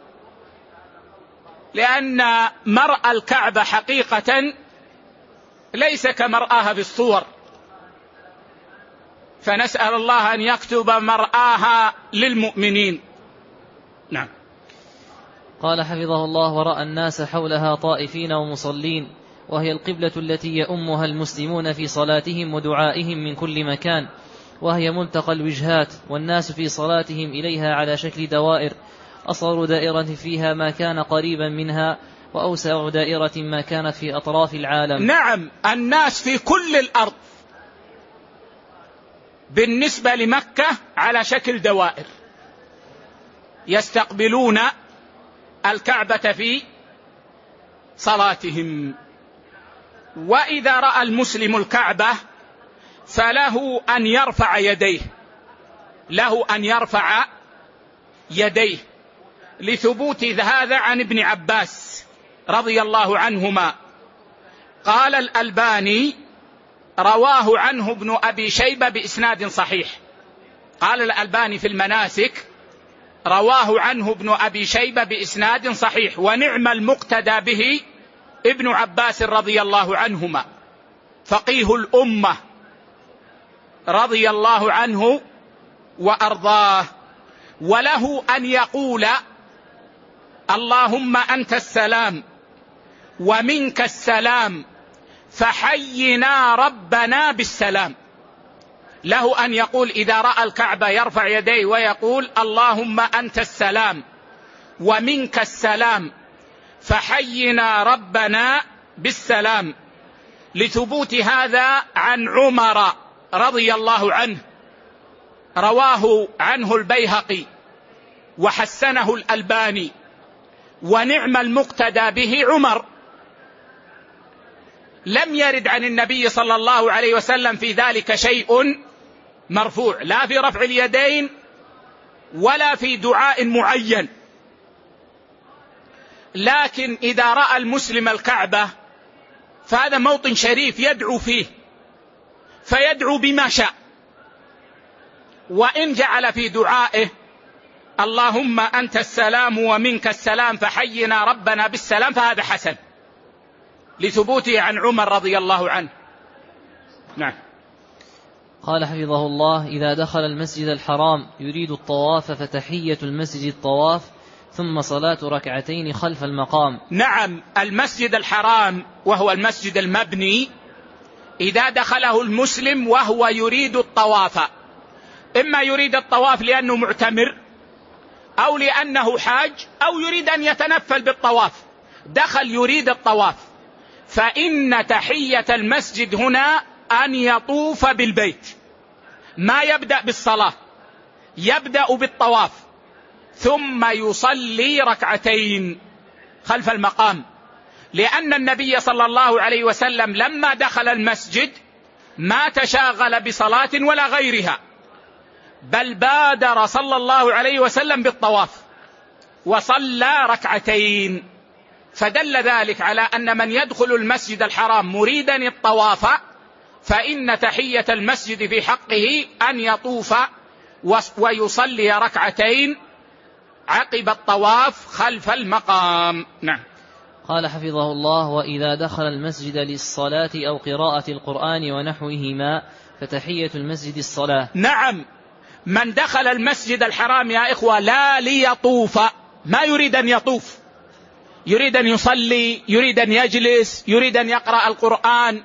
لأن مرأى الكعبة حقيقة ليس كمرآها في الصور. فنسأل الله أن يكتب مرآها للمؤمنين. نعم. قال حفظه الله: ورأى الناس حولها طائفين ومصلين، وهي القبلة التي يؤمها المسلمون في صلاتهم ودعائهم من كل مكان، وهي ملتقى الوجهات، والناس في صلاتهم إليها على شكل دوائر، أصغر دائرة فيها ما كان قريبا منها، وأوسع دائرة ما كانت في أطراف العالم. نعم، الناس في كل الأرض بالنسبة لمكة على شكل دوائر يستقبلون الكعبة في صلاتهم. وإذا رأى المسلم الكعبة فله أن يرفع يديه له أن يرفع يديه لثبوت هذا عن ابن عباس رضي الله عنهما. قال الألباني: رواه عنه ابن أبي شيبة بإسناد صحيح. قال الألباني في المناسك: رواه عنه ابن أبي شيبة بإسناد صحيح، ونعم المقتدى به ابن عباس رضي الله عنهما، فقيه الأمة رضي الله عنه وأرضاه. وله أن يقول: اللهم أنت السلام ومنك السلام فحينا ربنا بالسلام. له أن يقول إذا رأى الكعبة يرفع يديه ويقول: اللهم أنت السلام ومنك السلام فحينا ربنا بالسلام، لثبوت هذا عن عمر رضي الله عنه، رواه عنه البيهقي وحسنه الألباني، ونعم المقتدى به عمر. لم يرد عن النبي صلى الله عليه وسلم في ذلك شيء مرفوع، لا في رفع اليدين ولا في دعاء معين. لكن إذا رأى المسلم الكعبة فهذا موطن شريف يدعو فيه، فيدعو بما شاء، وإن جعل في دعائه: اللهم أنت السلام ومنك السلام فحينا ربنا بالسلام، فهذا حسن لثبوته عن عمر رضي الله عنه. نعم. قال حفظه الله: إذا دخل المسجد الحرام يريد الطواف فتحية المسجد الطواف، ثم صلاة ركعتين خلف المقام. نعم، المسجد الحرام وهو المسجد المبني إذا دخله المسلم وهو يريد الطواف، إما يريد الطواف لأنه معتمر أو لأنه حاج أو يريد أن يتنفل بالطواف، دخل يريد الطواف، فإن تحية المسجد هنا أن يطوف بالبيت، ما يبدأ بالصلاة، يبدأ بالطواف، ثم يصلي ركعتين خلف المقام، لأن النبي صلى الله عليه وسلم لما دخل المسجد ما تشاغل بصلاة ولا غيرها، بل بادر صلى الله عليه وسلم بالطواف وصلى ركعتين، فدل ذلك على أن من يدخل المسجد الحرام مريدا الطواف فإن تحية المسجد في حقه أن يطوف ويصلي ركعتين عقب الطواف خلف المقام. نعم. قال حفظه الله: وإذا دخل المسجد للصلاة أو قراءة القرآن ونحوهما فتحية المسجد الصلاة. نعم، من دخل المسجد الحرام يا إخوة لا ليطوف، ما يريد أن يطوف، يريد أن يصلي، يريد أن يجلس، يريد أن يقرأ القرآن،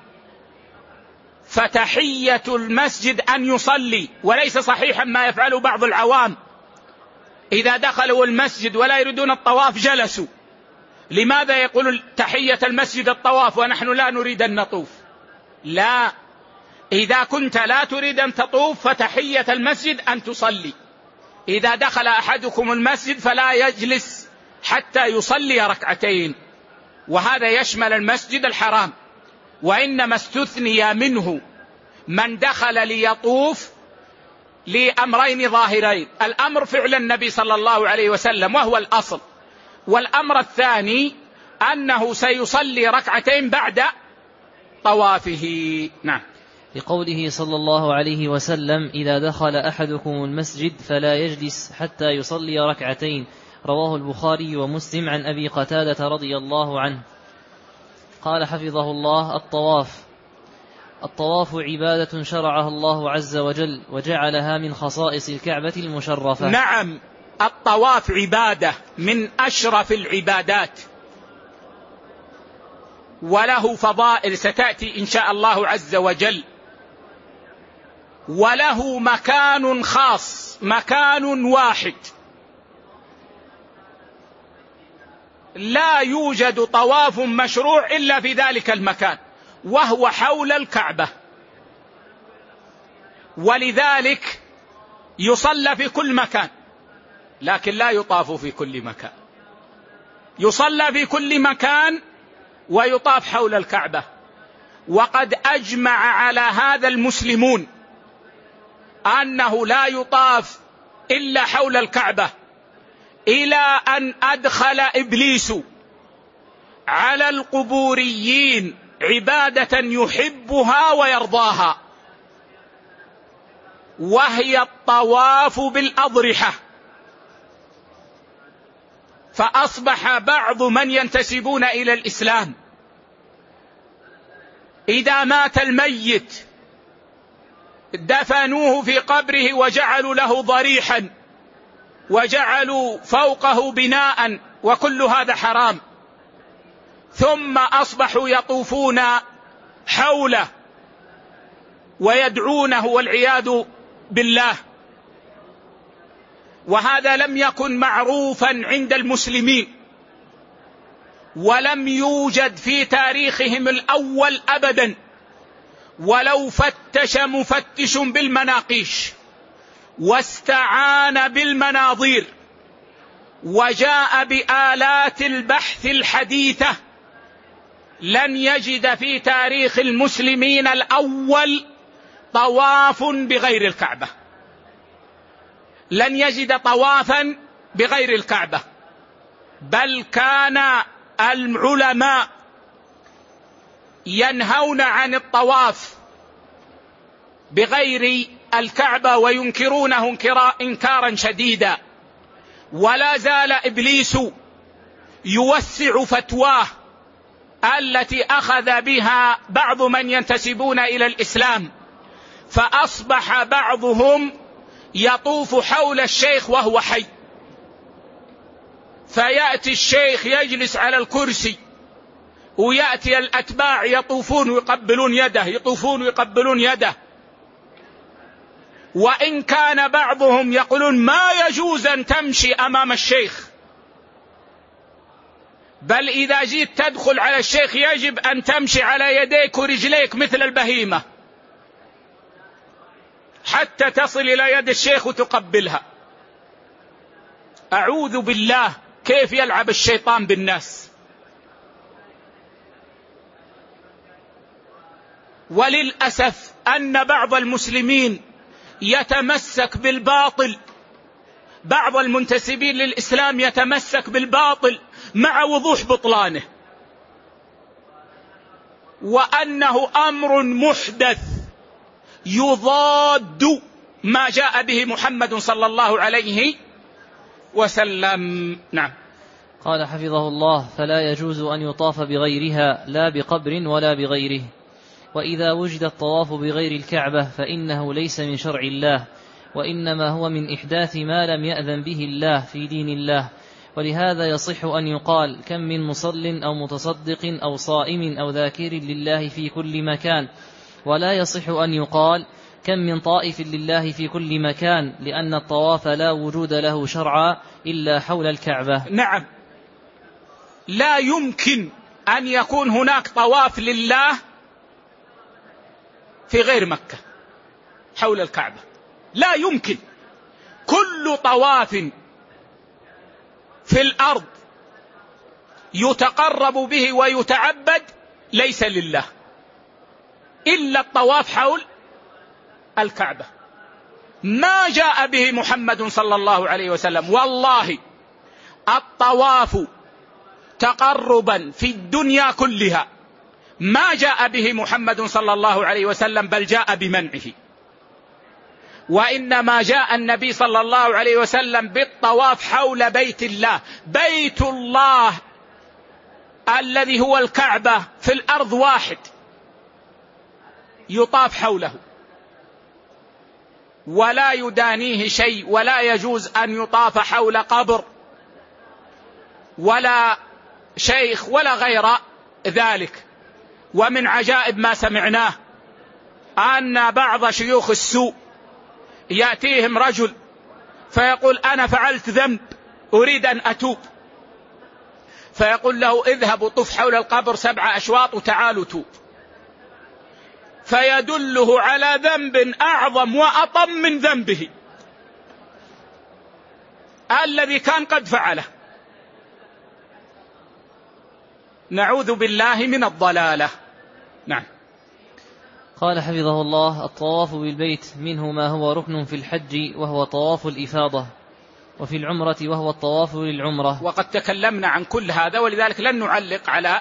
فتحية المسجد أن يصلي. وليس صحيحا ما يفعله بعض العوام، إذا دخلوا المسجد ولا يريدون الطواف جلسوا. لماذا يقول تحية المسجد الطواف ونحن لا نريد أن نطوف؟ لا، إذا كنت لا تريد أن تطوف فتحية المسجد أن تصلي. إذا دخل أحدكم المسجد فلا يجلس حتى يصلي ركعتين، وهذا يشمل المسجد الحرام، وإنما استثني منه من دخل ليطوف لأمرين ظاهرين: الأمر فعل النبي صلى الله عليه وسلم وهو الأصل، والأمر الثاني أنه سيصلي ركعتين بعد طوافه. نعم. لقوله صلى الله عليه وسلم: إذا دخل أحدكم المسجد فلا يجلس حتى يصلي ركعتين، رواه البخاري ومسلم عن أبي قتادة رضي الله عنه. قال حفظه الله: الطواف الطواف عبادة شرعها الله عز وجل وجعلها من خصائص الكعبة المشرفة. نعم، الطواف عبادة من أشرف العبادات، وله فضائل ستأتي إن شاء الله عز وجل، وله مكان خاص، مكان واحد لا يوجد طواف مشروع إلا في ذلك المكان، وهو حول الكعبة، ولذلك يصلى في كل مكان لكن لا يطاف في كل مكان. يصلى في كل مكان ويطاف حول الكعبة، وقد أجمع على هذا المسلمون أنه لا يطاف إلا حول الكعبة، إلى أن أدخل إبليس على القبوريين عبادة يحبها ويرضاها، وهي الطواف بالأضرحة. فأصبح بعض من ينتسبون إلى الإسلام إذا مات الميت دفنوه في قبره وجعلوا له ضريحا وجعلوا فوقه بناء، وكل هذا حرام، ثم أصبحوا يطوفون حوله ويدعونه والعياذ بالله، وهذا لم يكن معروفا عند المسلمين، ولم يوجد في تاريخهم الأول أبدا، ولو فتش مفتش بالمناقيش واستعان بالمناظير وجاء بآلات البحث الحديثة لن يجد في تاريخ المسلمين الأول طواف بغير الكعبة، لن يجد طوافا بغير الكعبة، بل كان العلماء ينهون عن الطواف بغير الكعبة وينكرونه إنكارا شديدا. ولا زال إبليس يوسع فتواه التي أخذ بها بعض من ينتسبون إلى الإسلام، فأصبح بعضهم يطوف حول الشيخ وهو حي، فيأتي الشيخ يجلس على الكرسي ويأتي الأتباع يطوفون ويقبلون يده، يطوفون ويقبلون يده. وإن كان بعضهم يقولون ما يجوز أن تمشي أمام الشيخ، بل إذا جيت تدخل على الشيخ يجب أن تمشي على يديك ورجليك مثل البهيمة حتى تصل إلى يد الشيخ وتقبلها. أعوذ بالله كيف يلعب الشيطان بالناس. وللأسف أن بعض المسلمين يتمسك بالباطل، بعض المنتسبين للإسلام يتمسك بالباطل مع وضوح بطلانه، وأنه أمر محدث يضاد ما جاء به محمد صلى الله عليه وسلم. نعم. قال حفظه الله: فلا يجوز أن يطاف بغيرها لا بقبر ولا بغيره. وإذا وجد الطواف بغير الكعبة فإنه ليس من شرع الله، وإنما هو من إحداث ما لم يأذن به الله في دين الله. ولهذا يصح أن يقال: كم من مصل أو متصدق أو صائم أو ذاكر لله في كل مكان. ولا يصح أن يقال: كم من طائف لله في كل مكان، لأن الطواف لا وجود له شرعا إلا حول الكعبة. نعم، لا يمكن أن يكون هناك طواف لله في غير مكة حول الكعبة، لا يمكن. كل طواف في الأرض يتقرب به ويتعبد ليس لله إلا الطواف حول الكعبة، ما جاء به محمد صلى الله عليه وسلم. والله الطواف تقربا في الدنيا كلها ما جاء به محمد صلى الله عليه وسلم، بل جاء بمنعه. وإنما جاء النبي صلى الله عليه وسلم بالطواف حول بيت الله. بيت الله الذي هو الكعبة في الأرض واحد يطاف حوله، ولا يدانيه شيء، ولا يجوز أن يطاف حول قبر ولا شيخ ولا غير ذلك. ومن عجائب ما سمعناه أن بعض شيوخ السوء يأتيهم رجل فيقول: أنا فعلت ذنب أريد أن أتوب، فيقول له: اذهب وطف حول القبر سبع أشواط وتعالوا توب، فيدله على ذنب أعظم وأطم من ذنبه الذي كان قد فعله. نعوذ بالله من الضلالة. نعم. قال حفظه الله: الطواف بالبيت منه ما هو ركن في الحج وهو طواف الإفاضة، وفي العمرة وهو الطواف للعمرة. وقد تكلمنا عن كل هذا، ولذلك لن نعلق على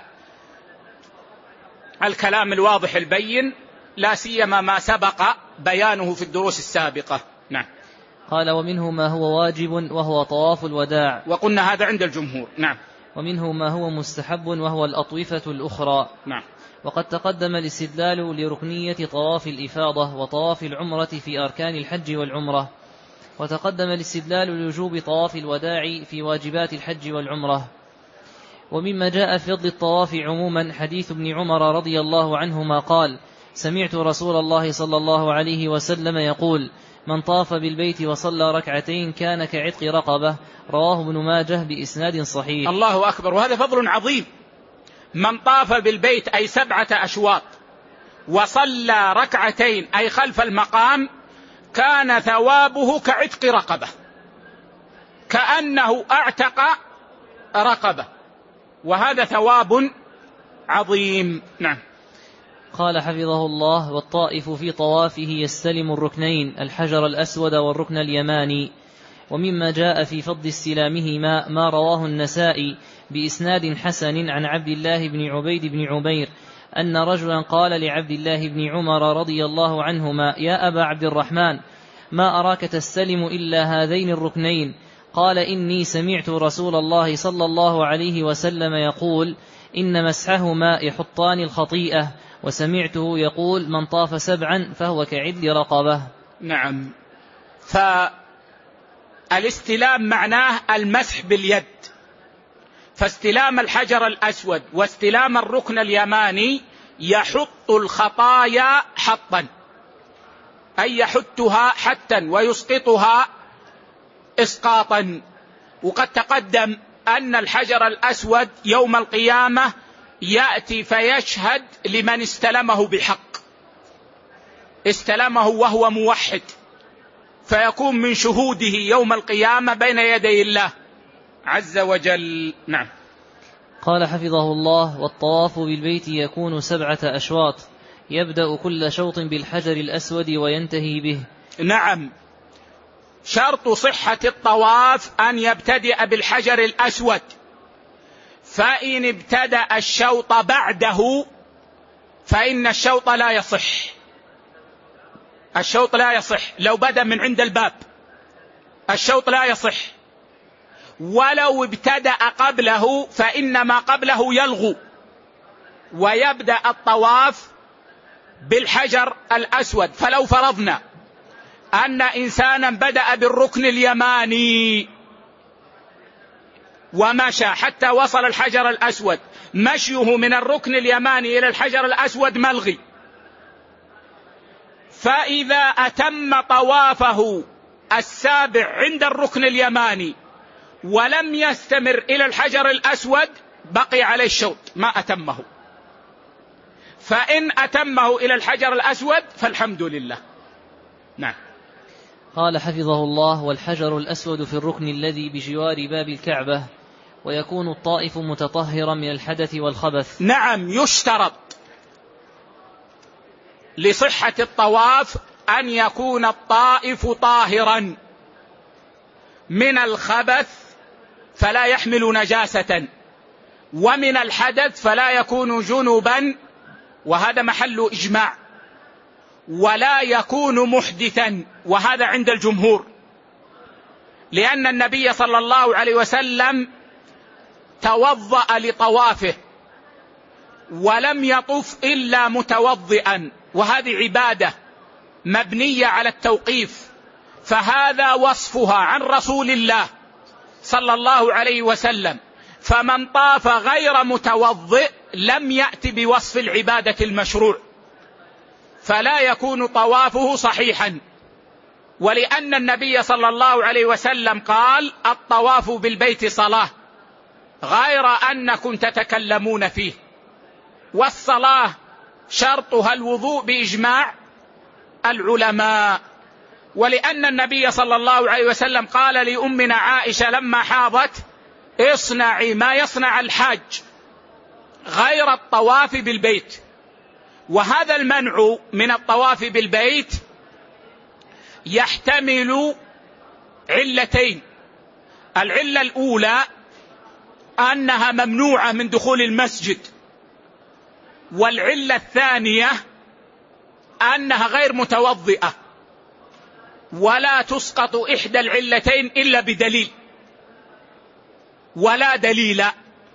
الكلام الواضح البين، لا سيما ما سبق بيانه في الدروس السابقة. نعم. قال: ومنه ما هو واجب وهو طواف الوداع، وقلنا هذا عند الجمهور. نعم. ومنه ما هو مستحب وهو الأطوفة الأخرى. نعم. وقد تقدم الاستدلال لركنية طواف الإفاضة وطواف العمرة في أركان الحج والعمرة، وتقدم الاستدلال لوجوب طواف الوداع في واجبات الحج والعمرة. ومما جاء في فضل الطواف عموما حديث ابن عمر رضي الله عنهما قال: سمعت رسول الله صلى الله عليه وسلم يقول: من طاف بالبيت وصلى ركعتين كان كعتق رقبة. رواه ابن ماجه بإسناد صحيح. الله أكبر، وهذا فضل عظيم. من طاف بالبيت أي سبعة أشواط وصلى ركعتين أي خلف المقام كان ثوابه كعتق رقبة، كأنه أعتق رقبة، وهذا ثواب عظيم. نعم. قال حفظه الله: والطائف في طوافه يستلم الركنين الحجر الأسود والركن اليماني. ومما جاء في فضل استلامهما ما رواه النسائي بإسناد حسن عن عبد الله بن عبيد بن عمير أن رجلا قال لعبد الله بن عمر رضي الله عنهما: يا أبا عبد الرحمن، ما أراك تستلم إلا هذين الركنين؟ قال: إني سمعت رسول الله صلى الله عليه وسلم يقول: إن مسحهما يحطان الخطيئة، وسمعته يقول: من طاف سبعا فهو كعدل رقبة. نعم. فالاستلام معناه المسح باليد، فاستلام الحجر الأسود واستلام الركن اليماني يحط الخطايا حطا، أي يحتها حتا ويسقطها إسقاطا. وقد تقدم أن الحجر الأسود يوم القيامة يأتي فيشهد لمن استلمه بحق، استلمه وهو موحد، فيكون من شهوده يوم القيامة بين يدي الله عز وجل. نعم. قال حفظه الله: والطواف بالبيت يكون سبعة أشواط، يبدأ كل شوط بالحجر الأسود وينتهي به. نعم، شرط صحة الطواف أن يبتدئ بالحجر الأسود، فإن ابتدأ الشوط بعده فإن الشوط لا يصح. الشوط لا يصح لو بدأ من عند الباب، الشوط لا يصح. ولو ابتدأ قبله فإن ما قبله يلغو، ويبدأ الطواف بالحجر الأسود. فلو فرضنا أن إنسانا بدأ بالركن اليماني ومشى حتى وصل الحجر الأسود، مشيه من الركن اليماني إلى الحجر الأسود ملغي. فإذا أتم طوافه السابع عند الركن اليماني ولم يستمر إلى الحجر الأسود بقي عليه الشوط ما أتمه. فإن أتمه إلى الحجر الأسود فالحمد لله. نعم. قال حفظه الله: والحجر الأسود في الركن الذي بجوار باب الكعبة، ويكون الطائف متطهرا من الحدث والخبث. نعم، يشترط لصحة الطواف أن يكون الطائف طاهرا من الخبث فلا يحمل نجاسة، ومن الحدث فلا يكون جنبا، وهذا محل إجماع، ولا يكون محدثا، وهذا عند الجمهور، لأن النبي صلى الله عليه وسلم توضأ لطوافه ولم يطف إلا متوضئا، وهذه عبادة مبنية على التوقيف، فهذا وصفها عن رسول الله صلى الله عليه وسلم. فمن طاف غير متوضئ لم يأت بوصف العبادة المشروع، فلا يكون طوافه صحيحا. ولأن النبي صلى الله عليه وسلم قال: الطواف بالبيت صلاة، غير أنكم تتكلمون فيه، والصلاة شرطها الوضوء بإجماع العلماء. ولأن النبي صلى الله عليه وسلم قال لأمنا عائشة لما حاضت: اصنعي ما يصنع الحاج غير الطواف بالبيت. وهذا المنع من الطواف بالبيت يحتمل علتين: العلة الأولى أنها ممنوعة من دخول المسجد، والعلة الثانية أنها غير متوضئة، ولا تسقط إحدى العلتين إلا بدليل، ولا دليل،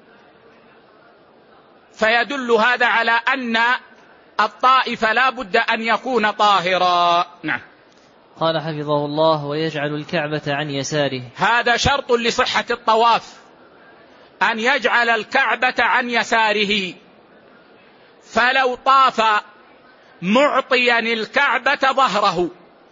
فيدل هذا على أن الطائف لا بد أن يكون طاهرا. نعم. قال حفظه الله: ويجعل الكعبة عن يساره. هذا شرط لصحة الطواف، أن يجعل الكعبة عن يساره. فلو طاف معطيا الكعبة ظهره،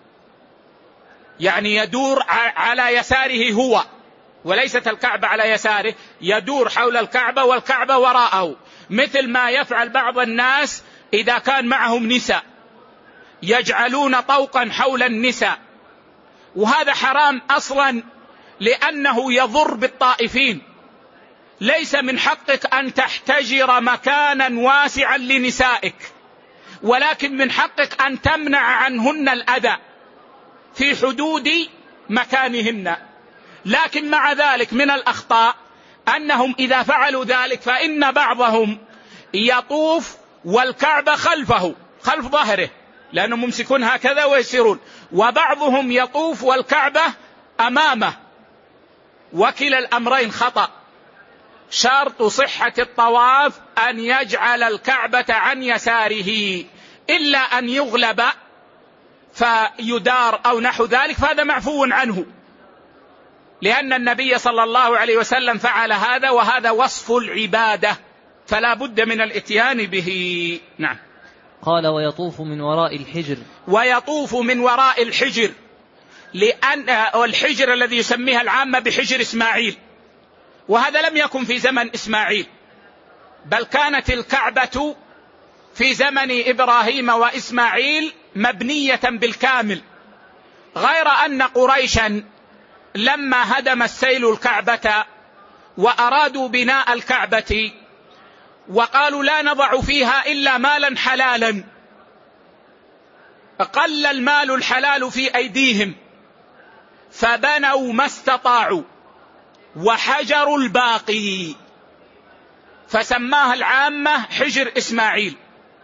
يعني يدور على يساره هو وليست الكعبة على يساره، يدور حول الكعبة والكعبة وراءه، مثل ما يفعل بعض الناس إذا كان معهم نساء يجعلون طوقا حول النساء، وهذا حرام أصلا لأنه يضر بالطائفين. ليس من حقك أن تحتجر مكانا واسعا لنسائك، ولكن من حقك أن تمنع عنهن الأذى في حدود مكانهن. لكن مع ذلك من الأخطاء أنهم إذا فعلوا ذلك فإن بعضهم يطوف والكعبة خلفه خلف ظهره لأنهم ممسكون هكذا ويسيرون، وبعضهم يطوف والكعبة أمامه، وكلا الأمرين خطأ. شرط صحة الطواف أن يجعل الكعبة عن يساره، إلا أن يغلب فيدار أو نحو ذلك فهذا معفو عنه، لأن النبي صلى الله عليه وسلم فعل هذا، وهذا وصف العبادة فلا بد من الاتيان به. نعم. قال: ويطوف من وراء الحجر. ويطوف من وراء الحجر، لأن الحجر الذي يسميها العامة بحجر إسماعيل، وهذا لم يكن في زمن إسماعيل، بل كانت الكعبة في زمن إبراهيم وإسماعيل مبنية بالكامل، غير أن قريشا لما هدم السيل الكعبة وأرادوا بناء الكعبة وقالوا لا نضع فيها إلا مالا حلالا، قل المال الحلال في أيديهم فبنوا ما استطاعوا وحجروا الباقي، فسماها العامة حجر إسماعيل.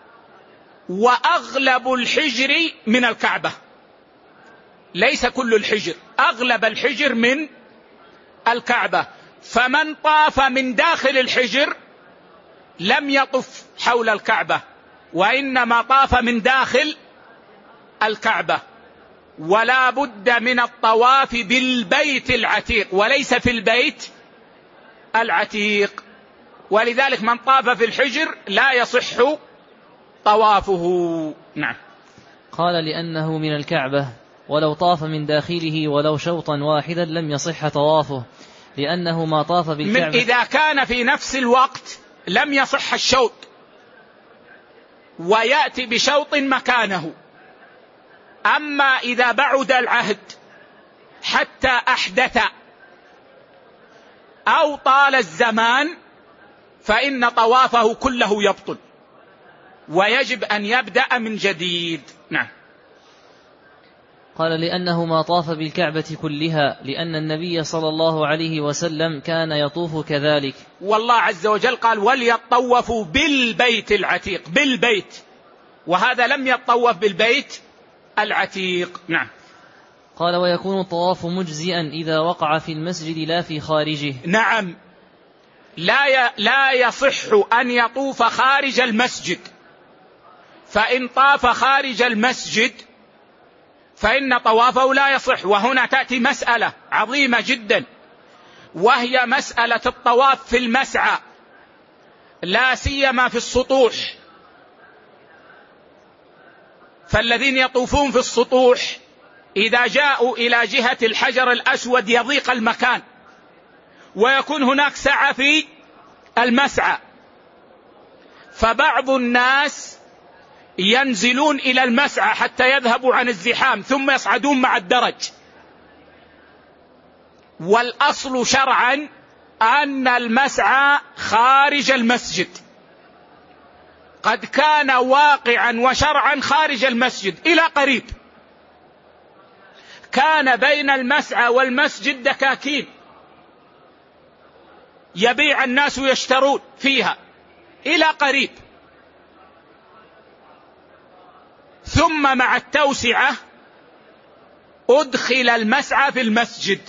وأغلب الحجر من الكعبة، ليس كل الحجر، أغلب الحجر من الكعبة، فمن طاف من داخل الحجر لم يطف حول الكعبة وإنما طاف من داخل الكعبة. ولا بد من الطواف بالبيت العتيق وليس في البيت العتيق، ولذلك من طاف في الحجر لا يصح طوافه. نعم. قال لأنه من الكعبة، ولو طاف من داخله ولو شوطا واحدا لم يصح طوافه، لأنه ما طاف بالكعبة. من إذا كان في نفس الوقت لم يصح الشوط ويأتي بشوط مكانه. أما إذا بعد العهد حتى أحدث أو طال الزمان فإن طوافه كله يبطل ويجب أن يبدأ من جديد. نعم. قال لأنه ما طاف بالكعبة كلها، لأن النبي صلى الله عليه وسلم كان يطوف كذلك. والله عز وجل قال وليطوفوا بالبيت العتيق، بالبيت، وهذا لم يطوف بالبيت العتيق. نعم. قال ويكون الطواف مجزئا إذا وقع في المسجد لا في خارجه. نعم، لا ي... لا يصح أن يطوف خارج المسجد، فإن طاف خارج المسجد فإن طوافه لا يصح. وهنا تأتي مسألة عظيمة جدا، وهي مسألة الطواف في المسعى، لا سيما في السطوح. فالذين يطوفون في السطوح إذا جاءوا إلى جهة الحجر الأسود يضيق المكان ويكون هناك سعة في المسعى، فبعض الناس ينزلون إلى المسعى حتى يذهبوا عن الزحام ثم يصعدون مع الدرج. والأصل شرعا أن المسعى خارج المسجد، قد كان واقعا وشرعا خارج المسجد إلى قريب، كان بين المسعى والمسجد دكاكين يبيع الناس ويشترون فيها إلى قريب، ثم مع التوسعة أدخل المسعى في المسجد.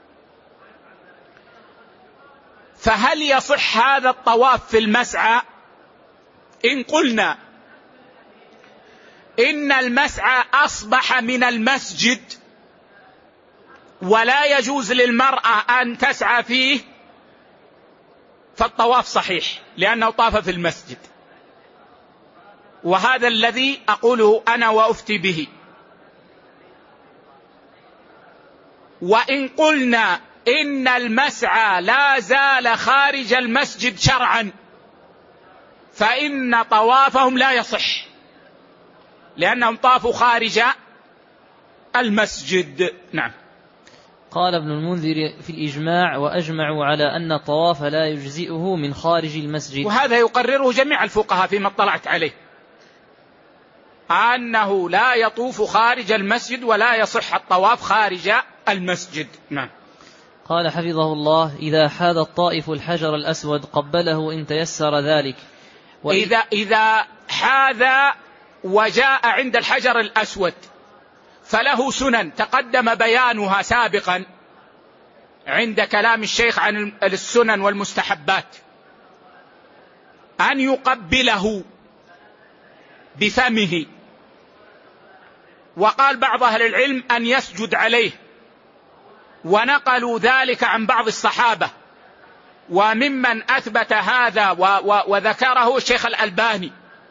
فهل يصح هذا الطواف في المسعى؟ إن قلنا إن المسعى أصبح من المسجد ولا يجوز للمرأة أن تسعى فيه فالطواف صحيح لأنه طاف في المسجد، وهذا الذي أقوله أنا وأفتي به. وإن قلنا إن المسعى لا زال خارج المسجد شرعا فإن طوافهم لا يصح لأنهم طافوا خارج المسجد. نعم. قال ابن المنذر في الإجماع وأجمعوا على أن الطواف لا يجزئه من خارج المسجد، وهذا يقرره جميع الفقهاء فيما اطلعت عليه، أنه لا يطوف خارج المسجد ولا يصح الطواف خارج المسجد. نعم. قال حفظه الله إذا حاذ الطائف الحجر الأسود قبله إن تيسر ذلك. إذا, إذا حاذ وجاء عند الحجر الأسود فله سنن تقدم بيانها سابقا عند كلام الشيخ عن السنن والمستحبات، أن يقبله بفمه، وقال بعض أهل العلم أن يسجد عليه، ونقلوا ذلك عن بعض الصحابة، وممن أثبت هذا وذكره الشيخ الألباني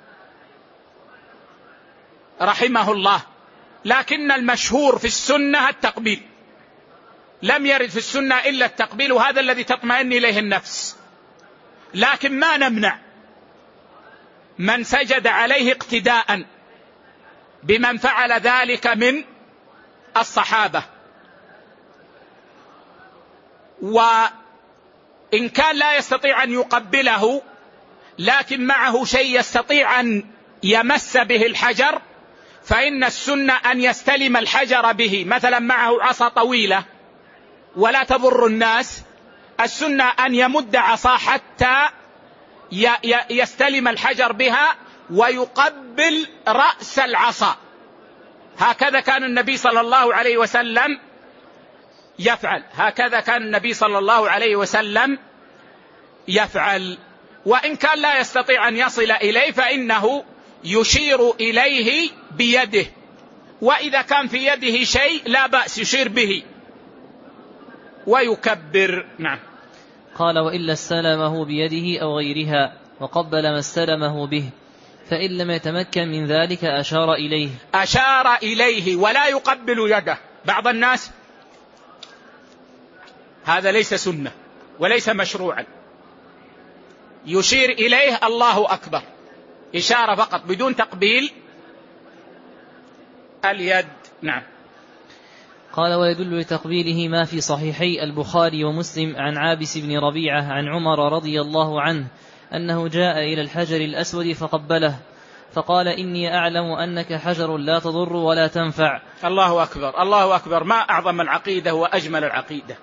رحمه الله. لكن المشهور في السنة التقبيل، لم يرد في السنة إلا التقبيل، وهذا الذي تطمئن إليه النفس. لكن ما نمنع من سجد عليه اقتداء بمن فعل ذلك من الصحابة. إن كان لا يستطيع أن يقبله لكن معه شيء يستطيع أن يمس به الحجر، فإن السنة أن يستلم الحجر به، مثلا معه عصا طويلة ولا تضر الناس، السنة أن يمد عصا حتى يستلم الحجر بها ويقبل رأس العصا. هكذا كان النبي صلى الله عليه وسلم يفعل، هكذا كان النبي صلى الله عليه وسلم يفعل. وإن كان لا يستطيع أن يصل إليه فإنه يشير إليه بيده، وإذا كان في يده شيء لا بأس يشير به ويكبر. نعم. قال: وإلا استلمه بيده أو غيرها وقبل ما استلمه به، فإن لم يتمكن من ذلك أشار إليه. أشار إليه ولا يقبل يده. بعض الناس هذا ليس سنة وليس مشروعا، يشير إليه الله أكبر، إشارة فقط بدون تقبيل اليد. نعم. قال: ويدل لتقبيله ما في صحيحي البخاري ومسلم عن عابس بن ربيعة عن عمر رضي الله عنه أنه جاء إلى الحجر الأسود فقبله فقال: إني أعلم أنك حجر لا تضر ولا تنفع. الله أكبر، الله أكبر، ما أعظم العقيدة وأجمل العقيدة.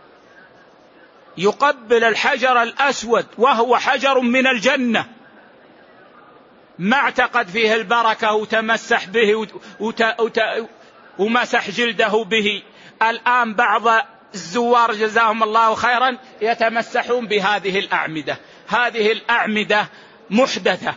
يقبل الحجر الأسود وهو حجر من الجنة، ما اعتقد فيه البركة وتمسح به وت... وت... ومسح جلده به. الآن بعض الزوار جزاهم الله خيرا يتمسحون بهذه الأعمدة، هذه الأعمدة محدثة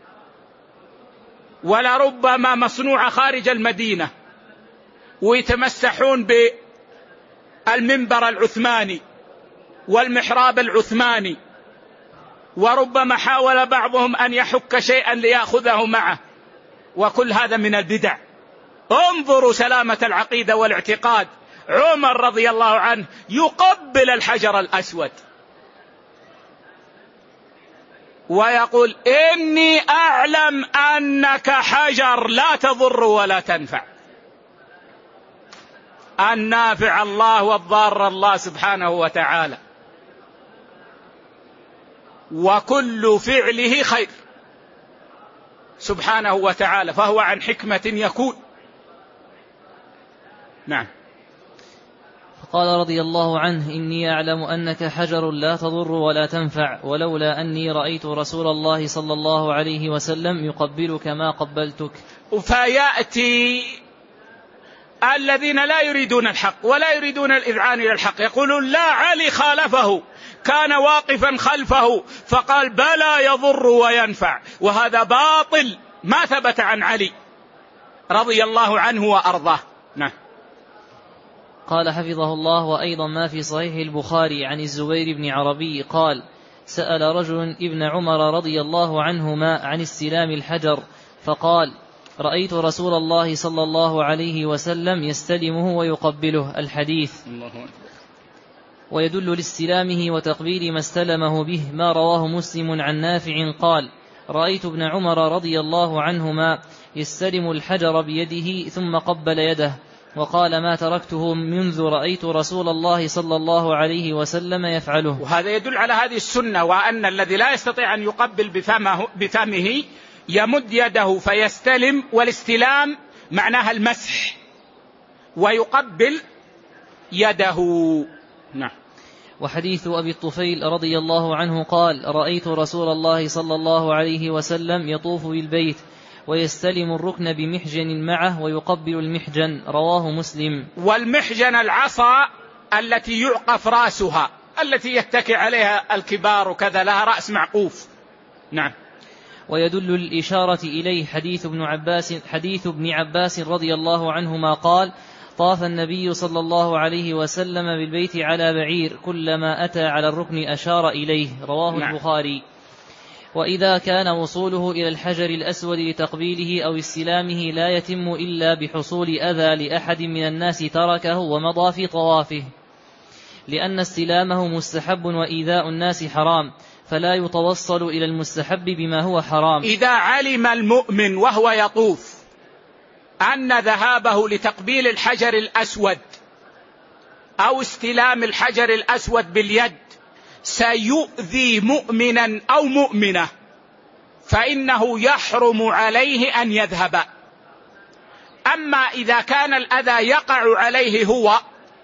ولربما مصنوعة خارج المدينة، ويتمسحون بالمنبر العثماني والمحراب العثماني، وربما حاول بعضهم أن يحك شيئا ليأخذه معه، وكل هذا من البدع. انظروا سلامة العقيدة والاعتقاد. عمر رضي الله عنه يقبل الحجر الأسود ويقول: إني أعلم أنك حجر لا تضر ولا تنفع. النافع الله والضار الله سبحانه وتعالى، وكل فعله خير سبحانه وتعالى، فهو عن حكمة يكون. نعم. قال رضي الله عنه: إني أعلم أنك حجر لا تضر ولا تنفع، ولولا أني رأيت رسول الله صلى الله عليه وسلم يقبلك ما قبلتك. فيأتي الذين لا يريدون الحق ولا يريدون الإذعان إلى الحق يقولون: لا، علي خالفه، كان واقفا خلفه فقال: بلى يضر وينفع، وهذا باطل ما ثبت عن علي رضي الله عنه وأرضاه. نعم. قال حفظه الله: وأيضا ما في صحيح البخاري عن الزبير بن عربي قال: سأل رجل ابن عمر رضي الله عنهما عن استلام الحجر فقال: رأيت رسول الله صلى الله عليه وسلم يستلمه ويقبله. الحديث. ويدل لاستلامه وتقبيل ما استلمه به ما رواه مسلم عن نافع قال: رأيت ابن عمر رضي الله عنهما يستلم الحجر بيده ثم قبل يده، وقال: ما تركته منذ رأيت رسول الله صلى الله عليه وسلم يفعله. وهذا يدل على هذه السنة، وأن الذي لا يستطيع أن يقبل بفمه, بفمه يمد يده فيستلم، والاستلام معناها المسح، ويقبل يده. نعم. وحديث أبي الطفيل رضي الله عنه قال: رأيت رسول الله صلى الله عليه وسلم يطوف بالبيت ويستلم الركن بمحجن معه ويقبل المحجن. رواه مسلم. والمحجن العصا التي يعقف راسها، التي يتكئ عليها الكبار وكذا، لها رأس معقوف. نعم. ويدل الإشارة إليه حديث ابن عباس حديث ابن عباس رضي الله عنهما قال: طاف النبي صلى الله عليه وسلم بالبيت على بعير، كلما أتى على الركن أشار إليه. رواه نعم. البخاري. وإذا كان وصوله إلى الحجر الأسود لتقبيله أو استلامه لا يتم إلا بحصول أذى لأحد من الناس تركه ومضى في طوافه، لأن استلامه مستحب وإيذاء الناس حرام، فلا يتوصل إلى المستحب بما هو حرام. إذا علم المؤمن وهو يطوف أن ذهابه لتقبيل الحجر الأسود أو استلام الحجر الأسود باليد سيؤذي مؤمنا أو مؤمنة فإنه يحرم عليه أن يذهب. أما إذا كان الأذى يقع عليه هو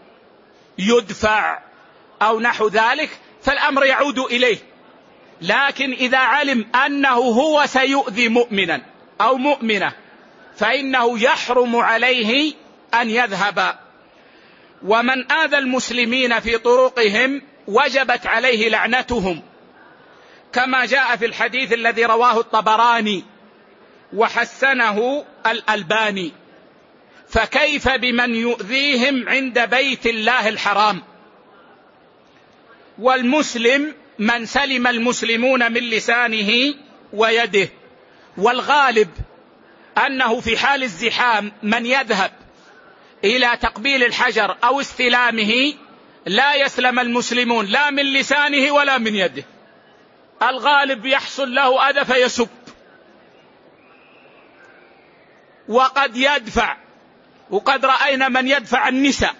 يدفع أو نحو ذلك فالأمر يعود إليه، لكن إذا علم أنه هو سيؤذي مؤمنا أو مؤمنة فإنه يحرم عليه أن يذهب. ومن آذى المسلمين في طرقهم وجبت عليه لعنتهم، كما جاء في الحديث الذي رواه الطبراني وحسنه الألباني. فكيف بمن يؤذيهم عند بيت الله الحرام؟ والمسلم من سلم المسلمون من لسانه ويده، والغالب أنه في حال الزحام من يذهب إلى تقبيل الحجر أو استلامه لا يسلم المسلمون لا من لسانه ولا من يده، الغالب يحصل له أذى فيسب، وقد يدفع، وقد رأينا من يدفع النساء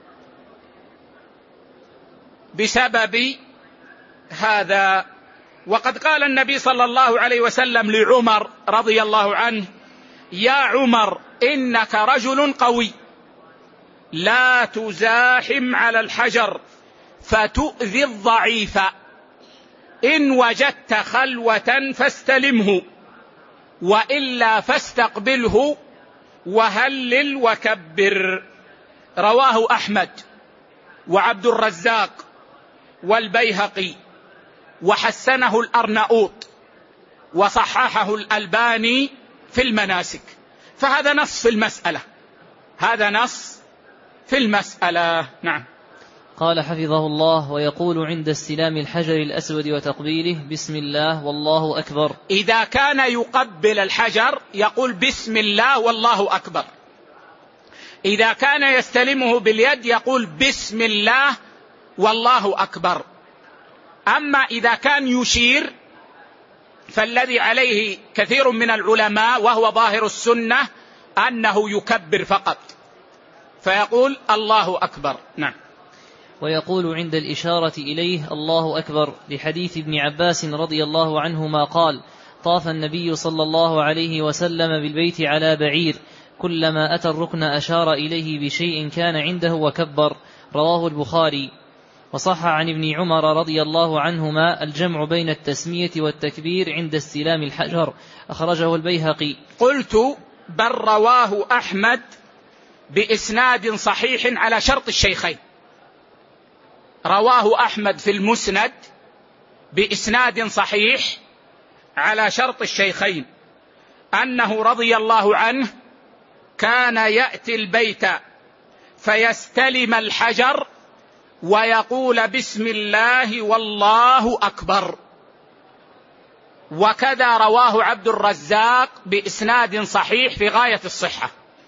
بسبب هذا. وقد قال النبي صلى الله عليه وسلم لعمر رضي الله عنه: يا عمر إنك رجل قوي لا تزاحم على الحجر فتؤذي الضعيف، إن وجدت خلوة فاستلمه وإلا فاستقبله وهلل وكبر. رواه أحمد وعبد الرزاق والبيهقي وحسنه الأرناؤوط وصححه الألباني في المناسك. فهذا نص في المسألة، هذا نص في المسألة. نعم. قال حفظه الله: ويقول عند استلام الحجر الأسود وتقبيله: بسم الله والله أكبر. إذا كان يقبل الحجر يقول بسم الله والله أكبر. إذا كان يستلمه باليد يقول بسم الله والله أكبر. أما إذا كان يشير فالذي عليه كثير من العلماء وهو ظاهر السنة أنه يكبر فقط، فيقول الله أكبر. نعم. ويقول عند الإشارة إليه: الله أكبر، لحديث ابن عباس رضي الله عنهما قال: طاف النبي صلى الله عليه وسلم بالبيت على بعير، كلما أتى الركن أشار إليه بشيء كان عنده وكبر. رواه البخاري. وصح عن ابن عمر رضي الله عنهما الجمع بين التسمية والتكبير عند استلام الحجر، أخرجه البيهقي. قلت بل رواه أحمد بإسناد صحيح على شرط الشيخين، رواه أحمد في المسند بإسناد صحيح على شرط الشيخين أنه رضي الله عنه كان يأتي البيت فيستلم الحجر ويقول بسم الله والله أكبر. وكذا رواه عبد الرزاق بإسناد صحيح في غاية الصحة.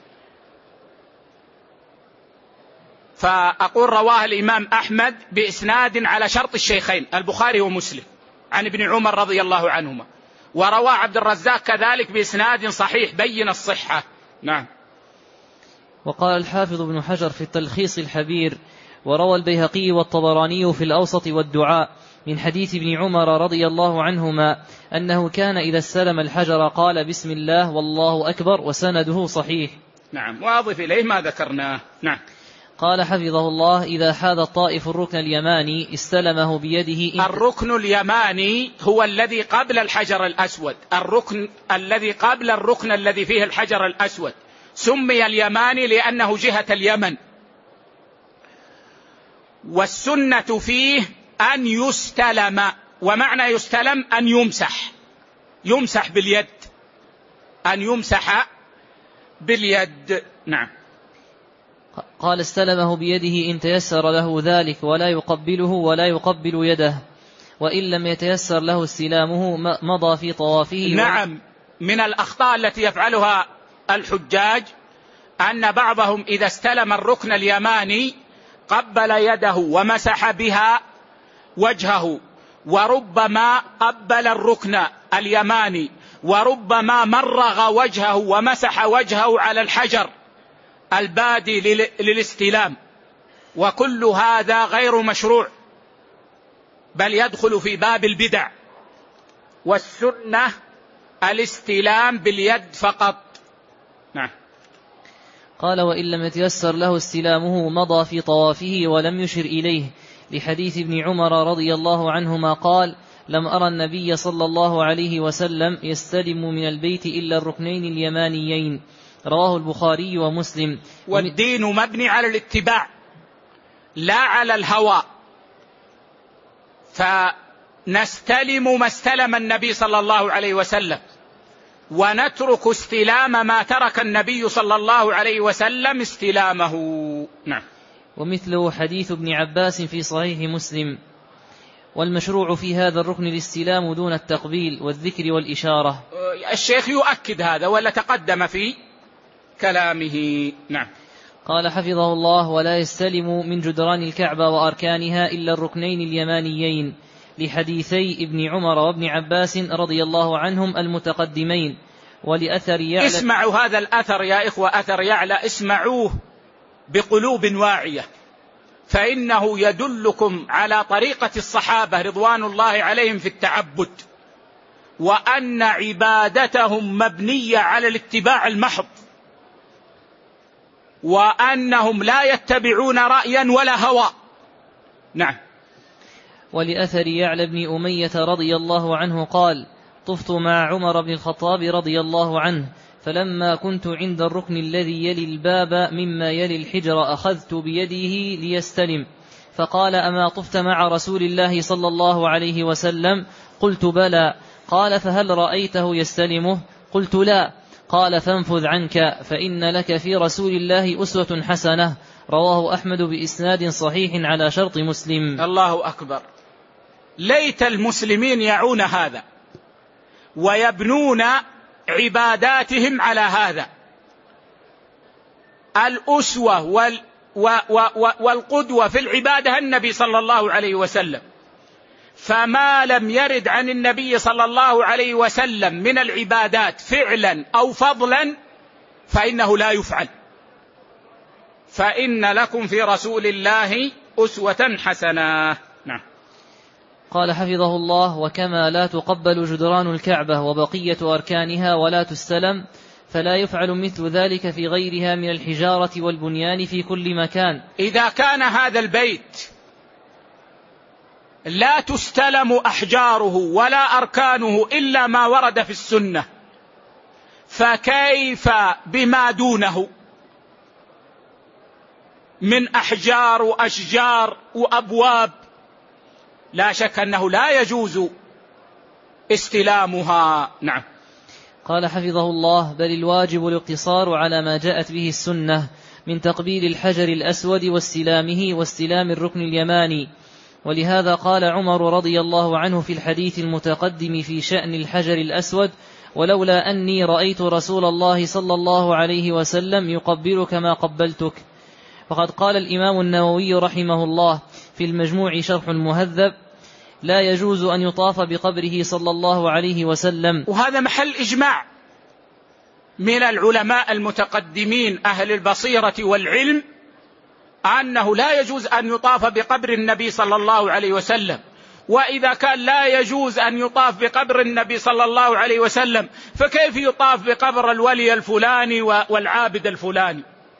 فأقول رواه الإمام أحمد بإسناد على شرط الشيخين البخاري ومسلم عن ابن عمر رضي الله عنهما، ورواه عبد الرزاق كذلك بإسناد صحيح بين الصحة. نعم. وقال الحافظ ابن حجر في التلخيص الحبير: وروى البيهقي والطبراني في الأوسط والدعاء من حديث ابن عمر رضي الله عنهما أنه كان إذا استلم الحجر قال بسم الله والله أكبر، وسنده صحيح. نعم. وأضف إليه ما ذكرناه. نعم. قال حفظه الله: إذا حاذ الطائف الركن اليماني استلمه بيده. الركن اليماني هو الذي قبل الحجر الأسود، الركن الذي قبل الركن الذي فيه الحجر الأسود سمي اليماني لأنه جهة اليمن. والسنة فيه أن يستلم، ومعنى يستلم أن يمسح، يمسح باليد، أن يمسح باليد. نعم. قال: استلمه بيده إن تيسر له ذلك، ولا يقبله ولا يقبل يده، وإن لم يتيسر له استلامه مضى في طوافه. نعم. من الأخطاء التي يفعلها الحجاج أن بعضهم إذا استلم الركن اليماني قبل يده ومسح بها وجهه، وربما قبل الركن اليماني وربما مرغ وجهه ومسح وجهه على الحجر البادي للاستلام، وكل هذا غير مشروع. بل يدخل في باب البدع. والسنة الاستلام باليد فقط. نعم. قال وإن لم يتيسر له استلامه مضى في طوافه ولم يشر إليه، لحديث ابن عمر رضي الله عنهما قال لم أرى النبي صلى الله عليه وسلم يستلم من البيت إلا الركنين اليمانيين، رواه البخاري ومسلم. والدين مبني على الاتباع لا على الهوى، فنستلم ما استلم النبي صلى الله عليه وسلم، ونترك استلام ما ترك النبي صلى الله عليه وسلم استلامه. نعم. ومثله حديث ابن عباس في صحيح مسلم. والمشروع في هذا الركن الاستلام دون التقبيل والذكر والإشارة. الشيخ يؤكد هذا ولا تقدم في كلامه. نعم. قال حفظه الله ولا يستلم من جدران الكعبة وأركانها إلا الركنين اليمانيين، لحديثي ابن عمر وابن عباس رضي الله عنهم المتقدمين. ولأثر يعلى. اسمعوا هذا الأثر يا إخوة، أثر يعلى، اسمعوه بقلوب واعية، فإنه يدلكم على طريقة الصحابة رضوان الله عليهم في التعبد، وأن عبادتهم مبنية على الاتباع المحض، وأنهم لا يتبعون رأيا ولا هوى. نعم. ولأثر يعلى بن أمية رضي الله عنه قال طفت مع عمر بن الخطاب رضي الله عنه، فلما كنت عند الركن الذي يلي الباب مما يلي الحجر أخذت بيده ليستلم، فقال أما طفت مع رسول الله صلى الله عليه وسلم؟ قلت بلى. قال فهل رأيته يستلمه؟ قلت لا. قال فانفذ عنك فإن لك في رسول الله أسوة حسنة، رواه أحمد بإسناد صحيح على شرط مسلم. الله أكبر. ليت المسلمين يعون هذا ويبنون عباداتهم على هذا. الأسوة وال و و و والقدوة في العبادة النبي صلى الله عليه وسلم، فما لم يرد عن النبي صلى الله عليه وسلم من العبادات فعلا أو فضلا فإنه لا يفعل. فإن لكم في رسول الله أسوة حسنة. نعم. قال حفظه الله وكما لا تقبل جدران الكعبة وبقية أركانها ولا تستلم، فلا يفعل مثل ذلك في غيرها من الحجارة والبنيان في كل مكان. إذا كان هذا البيت لا تستلم أحجاره ولا أركانه إلا ما ورد في السنة، فكيف بما دونه من أحجار وأشجار وأبواب؟ لا شك أنه لا يجوز استلامها. نعم. قال حفظه الله بل الواجب الاقتصار على ما جاءت به السنة من تقبيل الحجر الأسود واستلامه واستلام الركن اليماني. ولهذا قال عمر رضي الله عنه في الحديث المتقدم في شأن الحجر الأسود ولولا أني رأيت رسول الله صلى الله عليه وسلم يقبلك ما قبلتك. وقد قال الإمام النووي رحمه الله في المجموع شرح المهذب لا يجوز أن يطاف بقبره صلى الله عليه وسلم. وهذا محل إجماع من العلماء المتقدمين أهل البصيرة والعلم أنه لا يجوز أن يطاف بقبر النبي صلى الله عليه وسلم. وإذا كان لا يجوز أن يطاف بقبر النبي صلى الله عليه وسلم، فكيف يطاف بقبر الولي الفلاني والعابد الفلاني؟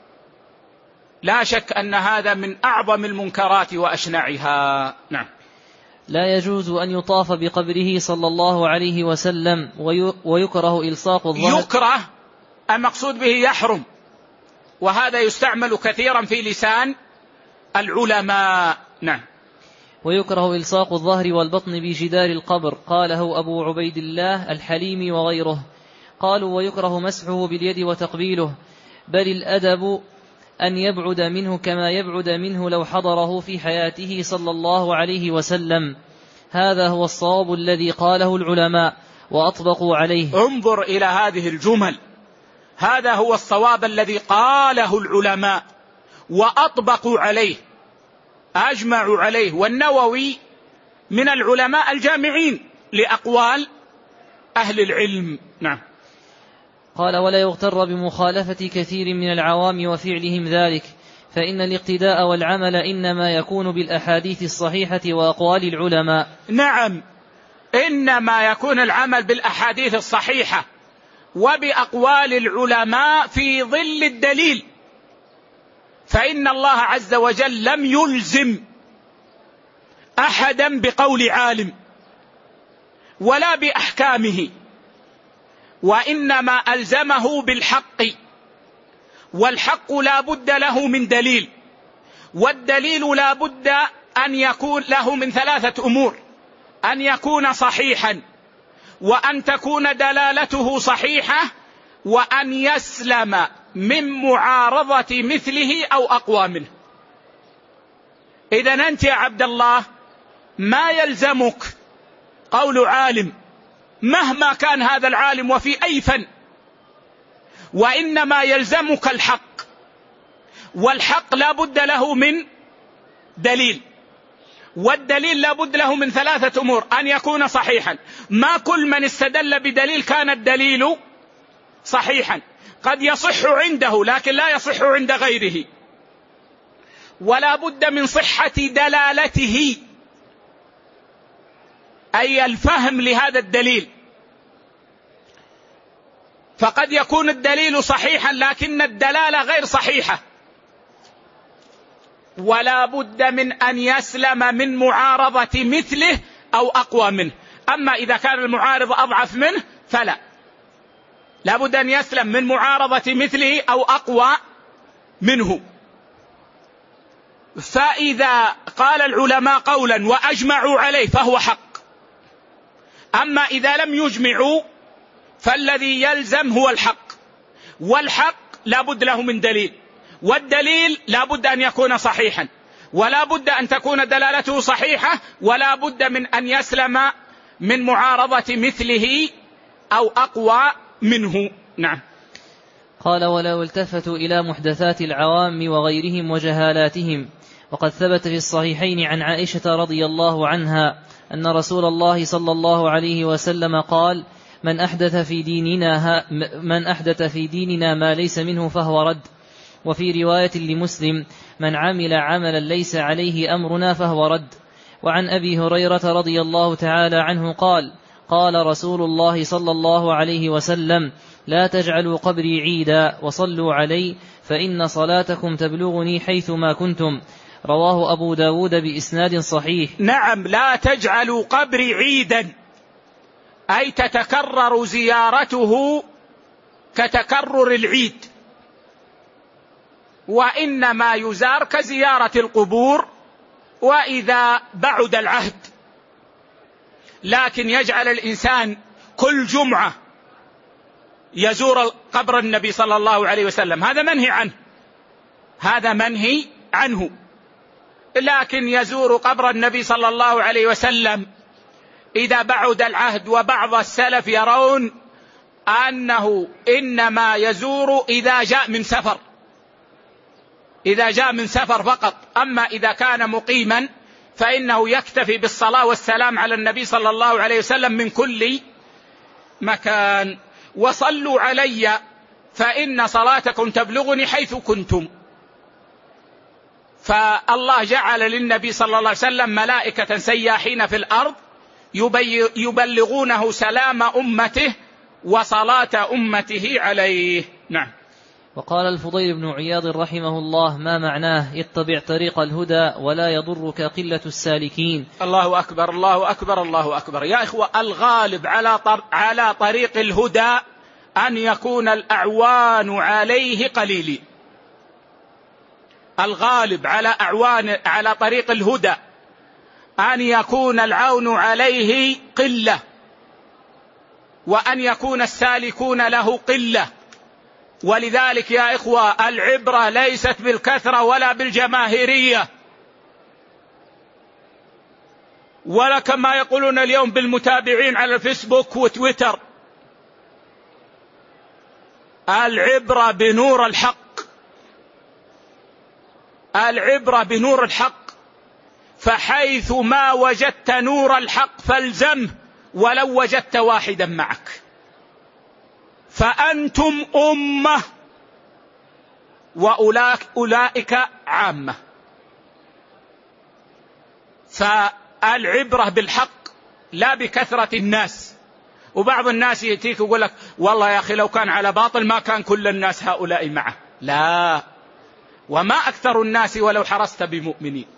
لا شك أن هذا من أعظم المنكرات وأشنعها. نعم. لا يجوز أن يطاف بقبره صلى الله عليه وسلم، ويكره إلصاق الظهر. يكره المقصود به يحرم، وهذا يستعمل كثيرا في لسان العلماء. نعم. ويكره إلصاق الظهر والبطن بجدار القبر، قاله أبو عبيد الله الحليمي وغيره. قالوا ويكره مسحه باليد وتقبيله، بل الأدب أن يبعد منه كما يبعد منه لو حضره في حياته صلى الله عليه وسلم. هذا هو الصواب الذي قاله العلماء وأطبقوا عليه. انظر إلى هذه الجمل، هذا هو الصواب الذي قاله العلماء وأطبقوا عليه، أجمعوا عليه. والنووي من العلماء الجامعين لأقوال أهل العلم. نعم. قال ولا يغتر بمخالفة كثير من العوام وفعلهم ذلك، فإن الاقتداء والعمل إنما يكون بالأحاديث الصحيحة وأقوال العلماء. نعم، إنما يكون العمل بالأحاديث الصحيحة وبأقوال العلماء في ظل الدليل، فإن الله عز وجل لم يلزم أحدا بقول عالم ولا بأحكامه، وإنما ألزمه بالحق، والحق لا بد له من دليل، والدليل لا بد أن يكون له من ثلاثة أمور: أن يكون صحيحا، وأن تكون دلالته صحيحة، وأن يسلم من معارضة مثله أو أقوى منه. إذن أنت يا عبد الله ما يلزمك قول عالم مهما كان هذا العالم وفي أي فن، وإنما يلزمك الحق، والحق لا بد له من دليل، والدليل لا بد له من ثلاثة أمور: أن يكون صحيحا، ما كل من استدل بدليل كان الدليل صحيحا، قد يصح عنده لكن لا يصح عند غيره، ولا بد من صحة دلالته، أي الفهم لهذا الدليل، فقد يكون الدليل صحيحا لكن الدلالة غير صحيحة، ولا بد من أن يسلم من معارضة مثله أو أقوى منه. أما إذا كان المعارض أضعف منه فلا، لا بد أن يسلم من معارضة مثله أو أقوى منه. فإذا قال العلماء قولا وأجمعوا عليه فهو حق، أما إذا لم يجمعوا فالذي يلزم هو الحق، والحق لا بد له من دليل، والدليل لا بد أن يكون صحيحا، ولا بد أن تكون دلالته صحيحة، ولا بد من أن يسلم من معارضة مثله أو أقوى منه. نعم. قال: ولو التفتوا إلى محدثات العوام وغيرهم وجهالاتهم، وقد ثبت في الصحيحين عن عائشة رضي الله عنها أن رسول الله صلى الله عليه وسلم قال: من أحدث في ديننا من أحدث في ديننا ما ليس منه فهو رد. وفي رواية لمسلم: من عمل عملا ليس عليه أمرنا فهو رد. وعن أبي هريرة رضي الله تعالى عنه قال: قال رسول الله صلى الله عليه وسلم: لا تجعلوا قبري عيدا وصلوا علي فإن صلاتكم تبلغني حيثما كنتم. رواه أبو داود بإسناد صحيح. نعم، لا تجعلوا قبري عيدا، أي تتكرر زيارته كتكرر العيد، وإنما يزار كزيارة القبور وإذا بعد العهد، لكن يجعل الإنسان كل جمعة يزور قبر النبي صلى الله عليه وسلم، هذا منهي عنه، هذا منهي عنه. لكن يزور قبر النبي صلى الله عليه وسلم إذا بعد العهد، وبعض السلف يرون أنه إنما يزور إذا جاء من سفر، إذا جاء من سفر فقط، أما إذا كان مقيما فإنه يكتفي بالصلاة والسلام على النبي صلى الله عليه وسلم من كل مكان. وصلوا علي فإن صلاتكم تبلغني حيث كنتم. فالله جعل للنبي صلى الله عليه وسلم ملائكة سياحين في الأرض يبلغونه سلام أمته وصلاة أمته عليه. نعم. وقال الفضيل بن عياض رحمه الله: ما معناه اتبع طريق الهدى ولا يضرك قلة السالكين. الله أكبر، الله أكبر، الله أكبر. يا إخوة، الغالب على على طريق الهدى أن يكون الأعوان عليه قليلين. الغالب على أعوان على طريق الهدى أن يكون العون عليه قلة، وأن يكون السالكون له قلة. ولذلك يا إخوة، العبرة ليست بالكثرة ولا بالجماهيرية، ولا كما يقولون اليوم بالمتابعين على الفيسبوك وتويتر. العبرة بنور الحق، العبرة بنور الحق، فحيث ما وجدت نور الحق فالزمه ولو وجدت واحدا معك. فأنتم أمة وأولئك عامة. فالعبرة بالحق لا بكثرة الناس. وبعض الناس يأتيك ويقول لك والله يا أخي لو كان على باطل ما كان كل الناس هؤلاء معه. لا، وما أكثر الناس ولو حرصت بمؤمنين.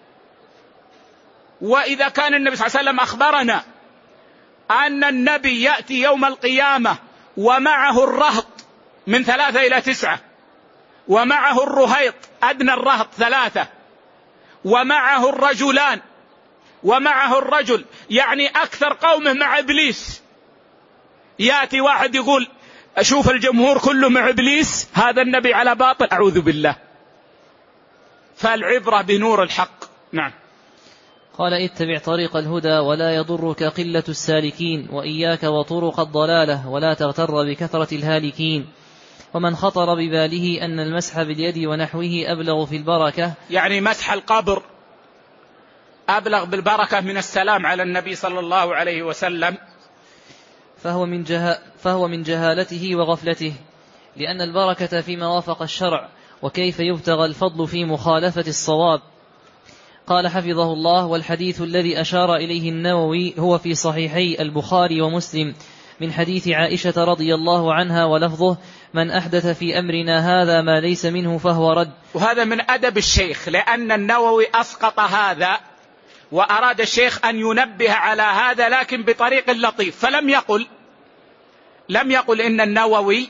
وإذا كان النبي صلى الله عليه وسلم أخبرنا أن النبي يأتي يوم القيامة ومعه الرهط من ثلاثة إلى تسعة، ومعه الرهيط أدنى الرهط ثلاثة، ومعه الرجلان، ومعه الرجل، يعني أكثر قومه مع إبليس. يأتي واحد يقول أشوف الجمهور كله مع إبليس، هذا النبي على باطل، أعوذ بالله. فالعبرة بنور الحق. نعم. قال اتبع طريق الهدى ولا يضرك قلة السالكين، وإياك وطرق الضلالة ولا تغتر بكثرة الهالكين. ومن خطر بباله أن المسح باليد ونحوه أبلغ في البركة، يعني مسح القبر أبلغ بالبركة من السلام على النبي صلى الله عليه وسلم، فهو من, جه... فهو من جهالته وغفلته، لأن البركة فيما وافق الشرع، وكيف يبتغى الفضل في مخالفة الصواب. قال حفظه الله: والحديث الذي أشار إليه النووي هو في صحيحي البخاري ومسلم من حديث عائشة رضي الله عنها، ولفظه: من أحدث في أمرنا هذا ما ليس منه فهو رد. وهذا من أدب الشيخ، لأن النووي أسقط هذا وأراد الشيخ أن ينبه على هذا لكن بطريق لطيف، فلم يقل لم يقل إن النووي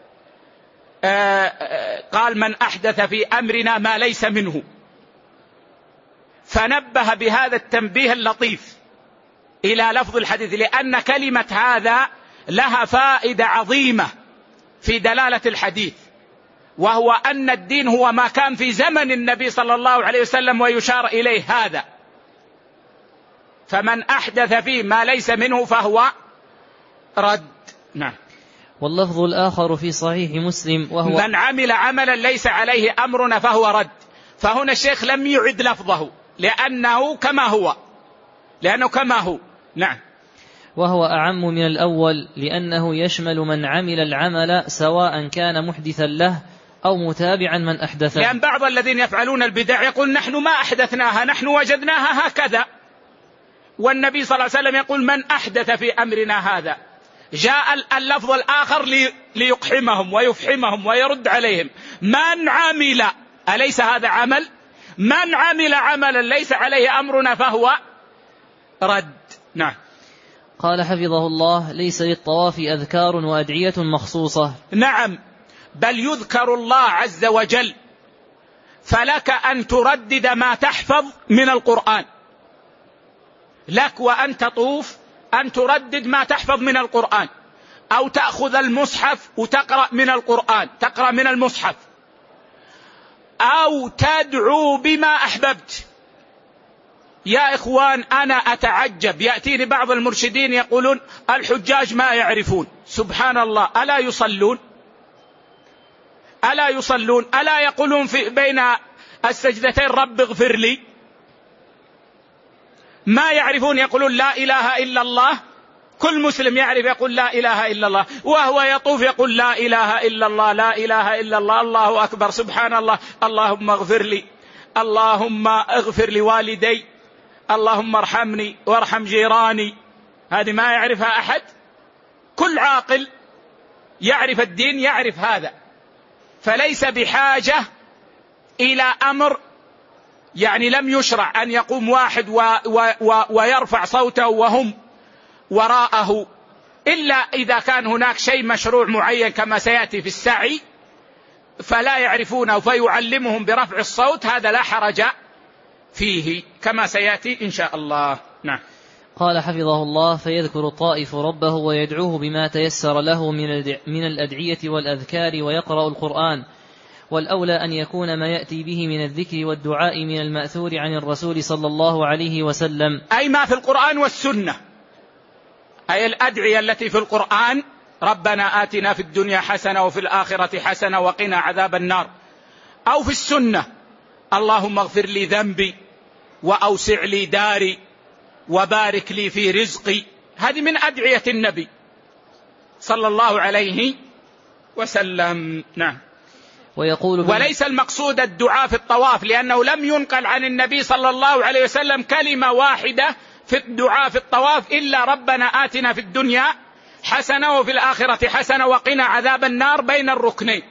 قال من أحدث في أمرنا ما ليس منه، فنبه بهذا التنبيه اللطيف إلى لفظ الحديث، لأن كلمة هذا لها فائدة عظيمة في دلالة الحديث، وهو أن الدين هو ما كان في زمن النبي صلى الله عليه وسلم ويشار إليه هذا. فمن أحدث فيه ما ليس منه فهو رد. نعم. واللفظ الآخر في صحيح مسلم وهو من عمل عملا ليس عليه أمرنا فهو رد. فهنا الشيخ لم يعد لفظه لأنه كما هو لأنه كما هو. نعم. وهو أعم من الأول، لأنه يشمل من عمل العمل سواء كان محدثا له أو متابعا من أحدثه. لأن بعض الذين يفعلون البدع يقول نحن ما أحدثناها، نحن وجدناها هكذا، والنبي صلى الله عليه وسلم يقول من أحدث في أمرنا هذا. جاء اللفظ الآخر ليقحمهم ويفحمهم ويرد عليهم: من عمل، أليس هذا عمل؟ من عمل عملا ليس عليه أمرنا فهو رد. نعم. قال حفظه الله: ليس للطواف أذكار وأدعية مخصوصة. نعم، بل يذكر الله عز وجل، فلك أن تردد ما تحفظ من القرآن، لك وأن تطوف أن تردد ما تحفظ من القرآن، أو تأخذ المصحف وتقرأ من القرآن، تقرأ من المصحف، أو تدعو بما أحببت. يا إخوان أنا أتعجب، يأتيني بعض المرشدين يقولون الحجاج ما يعرفون. سبحان الله، ألا يصلون؟ ألا يصلون؟ ألا يقولون في بين السجدتين رب اغفر لي؟ ما يعرفون يقولون لا إله إلا الله؟ كل مسلم يعرف يقول لا إله إلا الله، وهو يطوف يقول لا إله إلا الله، لا إله إلا الله، الله أكبر، سبحان الله، اللهم اغفر لي، اللهم اغفر لوالدي، اللهم ارحمني وارحم جيراني. هذه ما يعرفها أحد؟ كل عاقل يعرف الدين يعرف هذا. فليس بحاجة إلى أمر يعني لم يشرع أن يقوم واحد و و و ويرفع صوته وهم وراءه، إلا إذا كان هناك شيء مشروع معين كما سيأتي في السعي فلا يعرفونه فيعلمهم برفع الصوت، هذا لا حرج فيه كما سيأتي إن شاء الله. نعم. قال حفظه الله: فيذكر الطائف ربه ويدعوه بما تيسر له من الأدعية والأذكار ويقرأ القرآن، والأولى أن يكون ما يأتي به من الذكر والدعاء من المأثور عن الرسول صلى الله عليه وسلم، أي ما في القرآن والسنة، أي الأدعية التي في القرآن: ربنا آتنا في الدنيا حسنة وفي الآخرة حسنة وقنا عذاب النار، أو في السنة: اللهم اغفر لي ذنبي وأوسع لي داري وبارك لي في رزقي. هذه من أدعية النبي صلى الله عليه وسلم. نعم. ويقول وليس المقصود الدعاء في الطواف، لأنه لم ينقل عن النبي صلى الله عليه وسلم كلمة واحدة في الدعاء في الطواف إلا ربنا آتنا في الدنيا حسنة وفي الآخرة حسنة وقنا عذاب النار بين الركنين.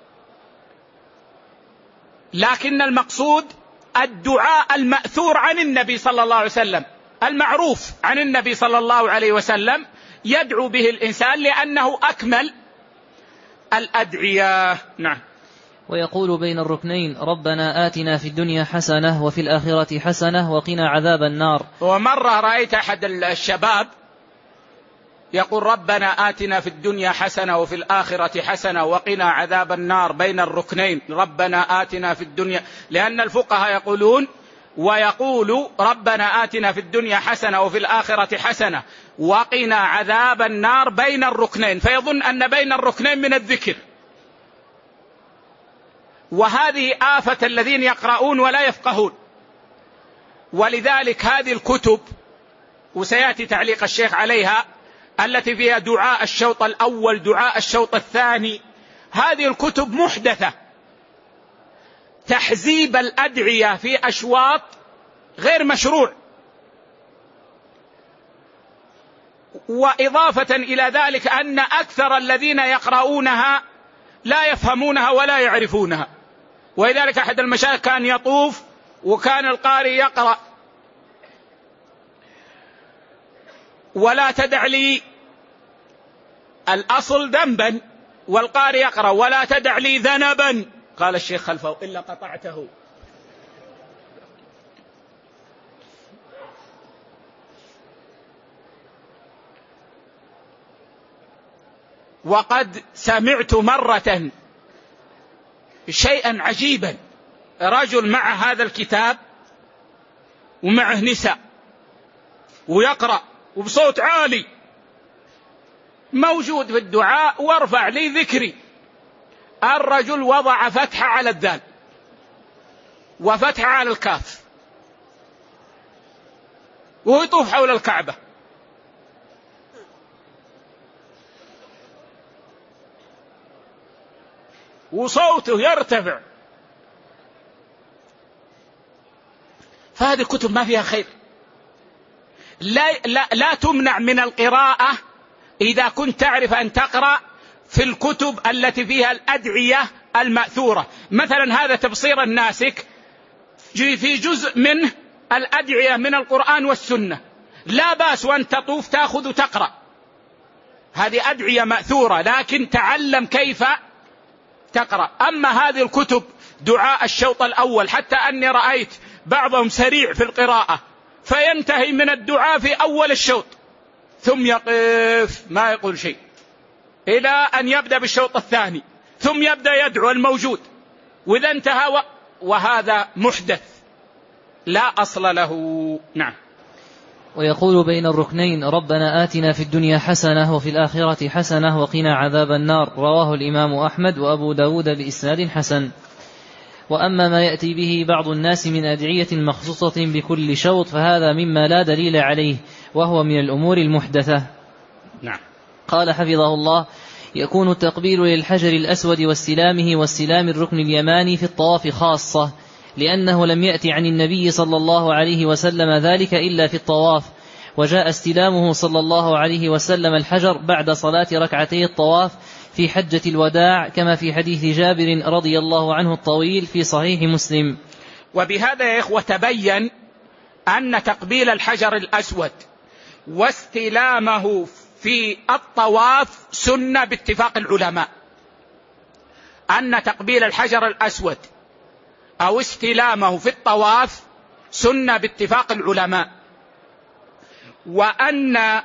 لكن المقصود الدعاء المأثور عن النبي صلى الله عليه وسلم، المعروف عن النبي صلى الله عليه وسلم، يدعو به الإنسان لأنه أكمل الأدعية. نعم. ويقول بين الركنين ربنا آتنا في الدنيا حسنة وفي الآخرة حسنة وقنا عذاب النار. ومرة رأيت أحد الشباب يقول ربنا آتنا في الدنيا حسنة وفي الآخرة حسنة وقنا عذاب النار بين الركنين، ربنا آتنا في الدنيا، لأن الفقهاء يقولون ويقول ربنا آتنا في الدنيا حسنة وفي الآخرة حسنة وقنا عذاب النار بين الركنين، فيظن أن بين الركنين من الذكر. وهذه آفة الذين يقرؤون ولا يفقهون. ولذلك هذه الكتب، وسيأتي تعليق الشيخ عليها، التي فيها دعاء الشوط الأول دعاء الشوط الثاني، هذه الكتب محدثة، تحزيب الأدعية في أشواط غير مشروع. وإضافة إلى ذلك أن أكثر الذين يقرؤونها لا يفهمونها ولا يعرفونها. ولذلك أحد المشايخ كان يطوف وكان القارئ يقرأ ولا تدع لي الأصل ذنبا، والقارئ يقرأ ولا تدع لي ذنبا، قال الشيخ خلفه إلا قطعته. وقد سمعت مرة شيئا عجيبا، رجل مع هذا الكتاب ومعه نساء ويقرأ وبصوت عالي موجود في الدعاء وارفع لي ذكري. الرجل وضع فتحة على الذال وفتحة على الكاف ويطوف حول الكعبة، وصوته يرتفع. فهذه الكتب ما فيها خير. لا, لا, لا تمنع من القراءة إذا كنت تعرف أن تقرأ في الكتب التي فيها الأدعية المأثورة. مثلا هذا تبصير الناسك في جزء منه الأدعية من القرآن والسنة، لا بأس وأن تطوف تأخذ وتقرأ، هذه أدعية مأثورة، لكن تعلم كيف تقرأ. أما هذه الكتب دعاء الشوط الأول، حتى أني رأيت بعضهم سريع في القراءة فينتهي من الدعاء في أول الشوط ثم يقف ما يقول شيء إلى أن يبدأ بالشوط الثاني ثم يبدأ يدعو الموجود، وإذا انتهى و... وهذا محدث لا أصل له. نعم. ويقول بين الركنين ربنا آتنا في الدنيا حسنة وفي الآخرة حسنة وقنا عذاب النار، رواه الإمام أحمد وأبو داود بإسناد حسن. وأما ما يأتي به بعض الناس من أدعية مخصوصة بكل شوط فهذا مما لا دليل عليه وهو من الأمور المحدثة. نعم. قال حفظه الله: يكون التقبيل للحجر الأسود واستلامه واستلام الركن اليماني في الطواف خاصة، لأنه لم يأتي عن النبي صلى الله عليه وسلم ذلك إلا في الطواف، وجاء استلامه صلى الله عليه وسلم الحجر بعد صلاة ركعتي الطواف في حجة الوداع، كما في حديث جابر رضي الله عنه الطويل في صحيح مسلم. وبهذا يا إخوة تبين أن تقبيل الحجر الأسود واستلامه في الطواف سنة باتفاق العلماء، أن تقبيل الحجر الأسود أو استلامه في الطواف سنة باتفاق العلماء، وأن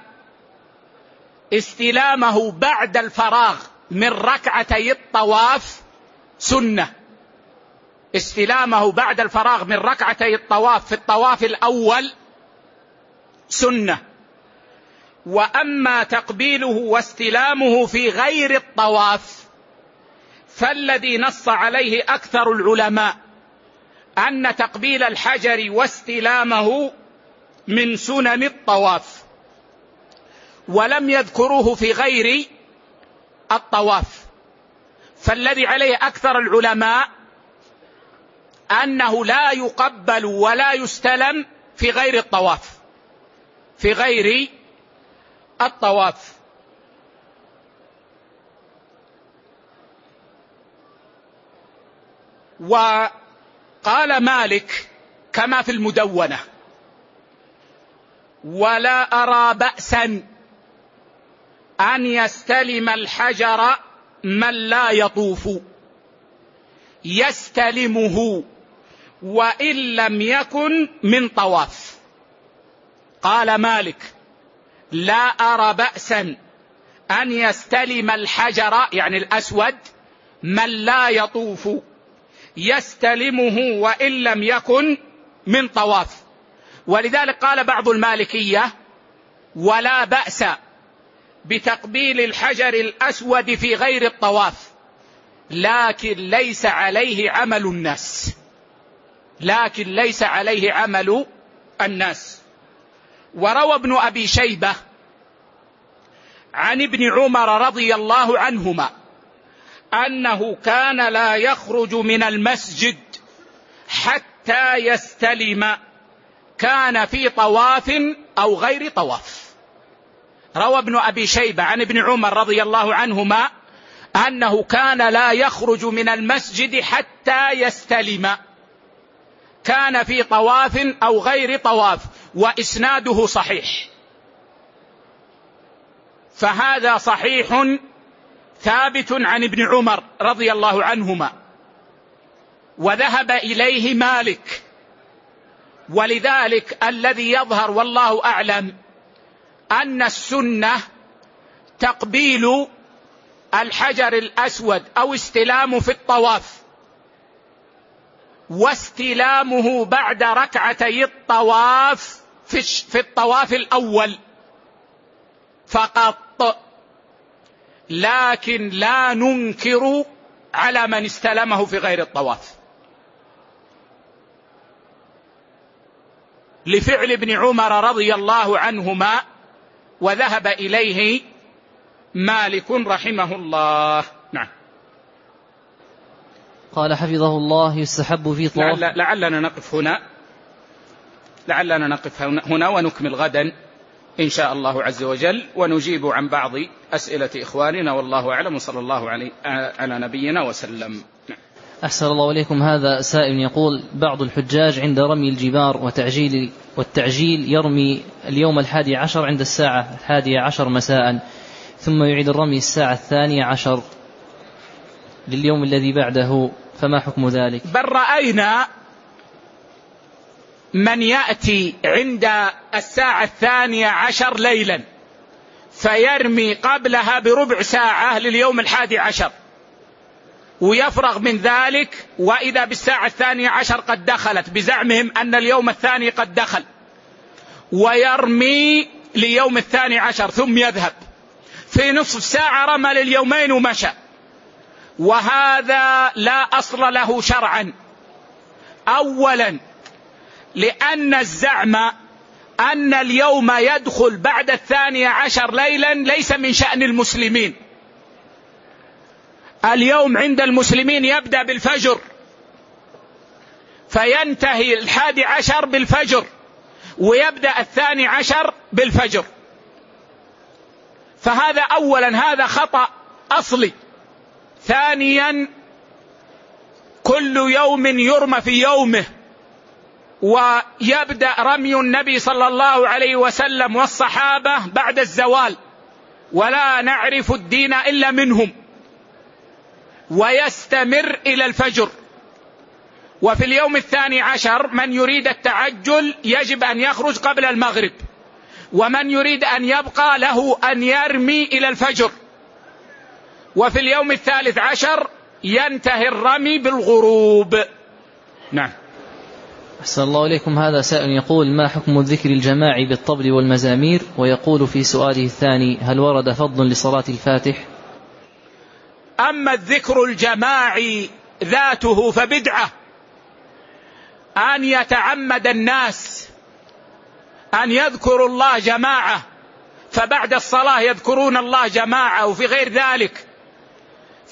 استلامه بعد الفراغ من ركعتي الطواف سنة، استلامه بعد الفراغ من ركعتي الطواف في الطواف الأول سنة. وأما تقبيله واستلامه في غير الطواف فالذي نص عليه أكثر العلماء أن تقبيل الحجر واستلامه من سنن الطواف، ولم يذكروه في غير الطواف، فالذي عليه أكثر العلماء أنه لا يقبل ولا يستلم في غير الطواف، في غير الطواف. وقال مالك كما في المدونة: ولا أرى بأسا أن يستلم الحجر من لا يطوف، يستلمه وإن لم يكن من طواف. قال مالك: لا أرى بأسا أن يستلم الحجر يعني الأسود من لا يطوف، يستلمه وإن لم يكن من طواف. ولذلك قال بعض المالكية: ولا بأس بتقبيل الحجر الأسود في غير الطواف، لكن ليس عليه عمل الناس، لكن ليس عليه عمل الناس. وروى ابن أبي شيبة عن ابن عمر رضي الله عنهما أنه كان لا يخرج من المسجد حتى يستلم، كان في طواف أو غير طواف. روى ابن أبي شيبة عن ابن عمر رضي الله عنهما أنه كان لا يخرج من المسجد حتى يستلم، كان في طواف أو غير طواف، وإسناده صحيح. فهذا صحيح ثابت عن ابن عمر رضي الله عنهما، وذهب إليه مالك. ولذلك الذي يظهر والله أعلم أن السنة تقبيل الحجر الأسود أو استلامه في الطواف، واستلامه بعد ركعتي الطواف في الطواف الأول فقط، لكن لا ننكر على من استلمه في غير الطواف، لفعل ابن عمر رضي الله عنهما، وذهب إليه مالك رحمه الله. نعم. قال حفظه الله: يستحب في طواف. لعل لعلنا نقف هنا لعلنا نقف هنا ونكمل غدا إن شاء الله عز وجل، ونجيب عن بعض أسئلة إخواننا، والله أعلم، وصلى الله عليه على نبينا وسلم. أحسن الله إليكم. هذا سائل يقول: بعض الحجاج عند رمي الجمار وتعجيل والتعجيل يرمي اليوم الحادي عشر عند الساعة الحادية عشر مساء، ثم يعيد الرمي الساعة الثانية عشر لليوم الذي بعده، فما حكم ذلك؟ بل رأينا من يأتي عند الساعة الثانية عشر ليلا فيرمي قبلها بربع ساعة لليوم الحادي عشر، ويفرغ من ذلك، وإذا بالساعة الثانية عشر قد دخلت، بزعمهم أن اليوم الثاني قد دخل، ويرمي ليوم الثاني عشر ثم يذهب في نصف ساعة، رمى لليومين ومشى. وهذا لا أصل له شرعا. أولا لأن الزعم أن اليوم يدخل بعد الثانية عشر ليلا ليس من شأن المسلمين. اليوم عند المسلمين يبدأ بالفجر فينتهي الحادي عشر بالفجر، ويبدأ الثاني عشر بالفجر. فهذا أولا هذا خطأ أصلي. ثانيا كل يوم يرمى في يومه، ويبدأ رمي النبي صلى الله عليه وسلم والصحابة بعد الزوال، ولا نعرف الدين إلا منهم، ويستمر إلى الفجر. وفي اليوم الثاني عشر من يريد التعجل يجب أن يخرج قبل المغرب، ومن يريد أن يبقى له أن يرمي إلى الفجر. وفي اليوم الثالث عشر ينتهي الرمي بالغروب. نعم. أحسن الله إليكم. هذا سائل يقول: ما حكم الذكر الجماعي بالطبل والمزامير؟ ويقول في سؤاله الثاني: هل ورد فضل لصلاة الفاتح؟ أما الذكر الجماعي ذاته فبدعة، أن يتعمد الناس أن يذكروا الله جماعة، فبعد الصلاة يذكرون الله جماعة، وفي غير ذلك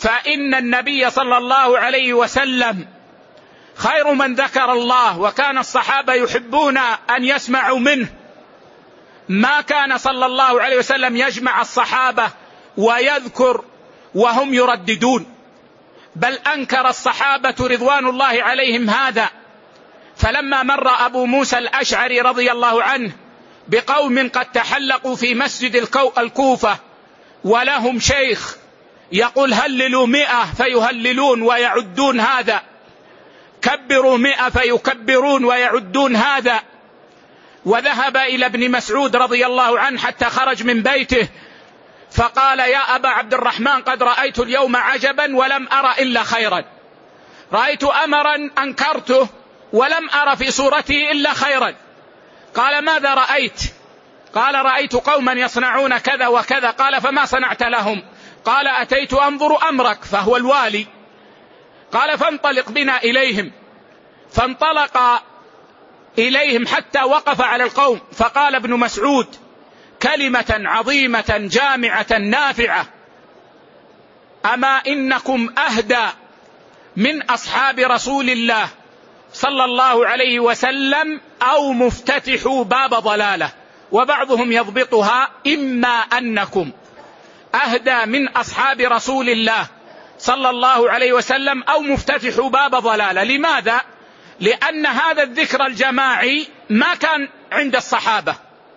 فإن النبي صلى الله عليه وسلم خير من ذكر الله، وكان الصحابة يحبون أن يسمعوا منه. ما كان صلى الله عليه وسلم يجمع الصحابة ويذكر وهم يرددون، بل أنكر الصحابة رضوان الله عليهم هذا. فلما مر أبو موسى الأشعري رضي الله عنه بقوم قد تحلقوا في مسجد الكوفة ولهم شيخ يقول هللوا مئة فيهللون ويعدون هذا، كبروا مئة فيكبرون ويعدون هذا، وذهب إلى ابن مسعود رضي الله عنه حتى خرج من بيته فقال يا أبا عبد الرحمن قد رأيت اليوم عجبا ولم أرى إلا خيرا، رأيت أمرا أنكرته ولم أرى في صورته إلا خيرا. قال ماذا رأيت؟ قال رأيت قوما يصنعون كذا وكذا. قال فما صنعت لهم؟ قال أتيت أنظر أمرك فهو الوالي. قال فانطلق بنا إليهم. فانطلق إليهم حتى وقف على القوم، فقال ابن مسعود كلمة عظيمة جامعة نافعة: أما إنكم أهدى من أصحاب رسول الله صلى الله عليه وسلم أو مفتتحوا باب ضلالة. وبعضهم يضبطها إما أنكم أهدى من أصحاب رسول الله صلى الله عليه وسلم أو مفتتحوا باب ضلالة. لماذا؟ لأن هذا الذكر الجماعي ما كان عند الصحابة،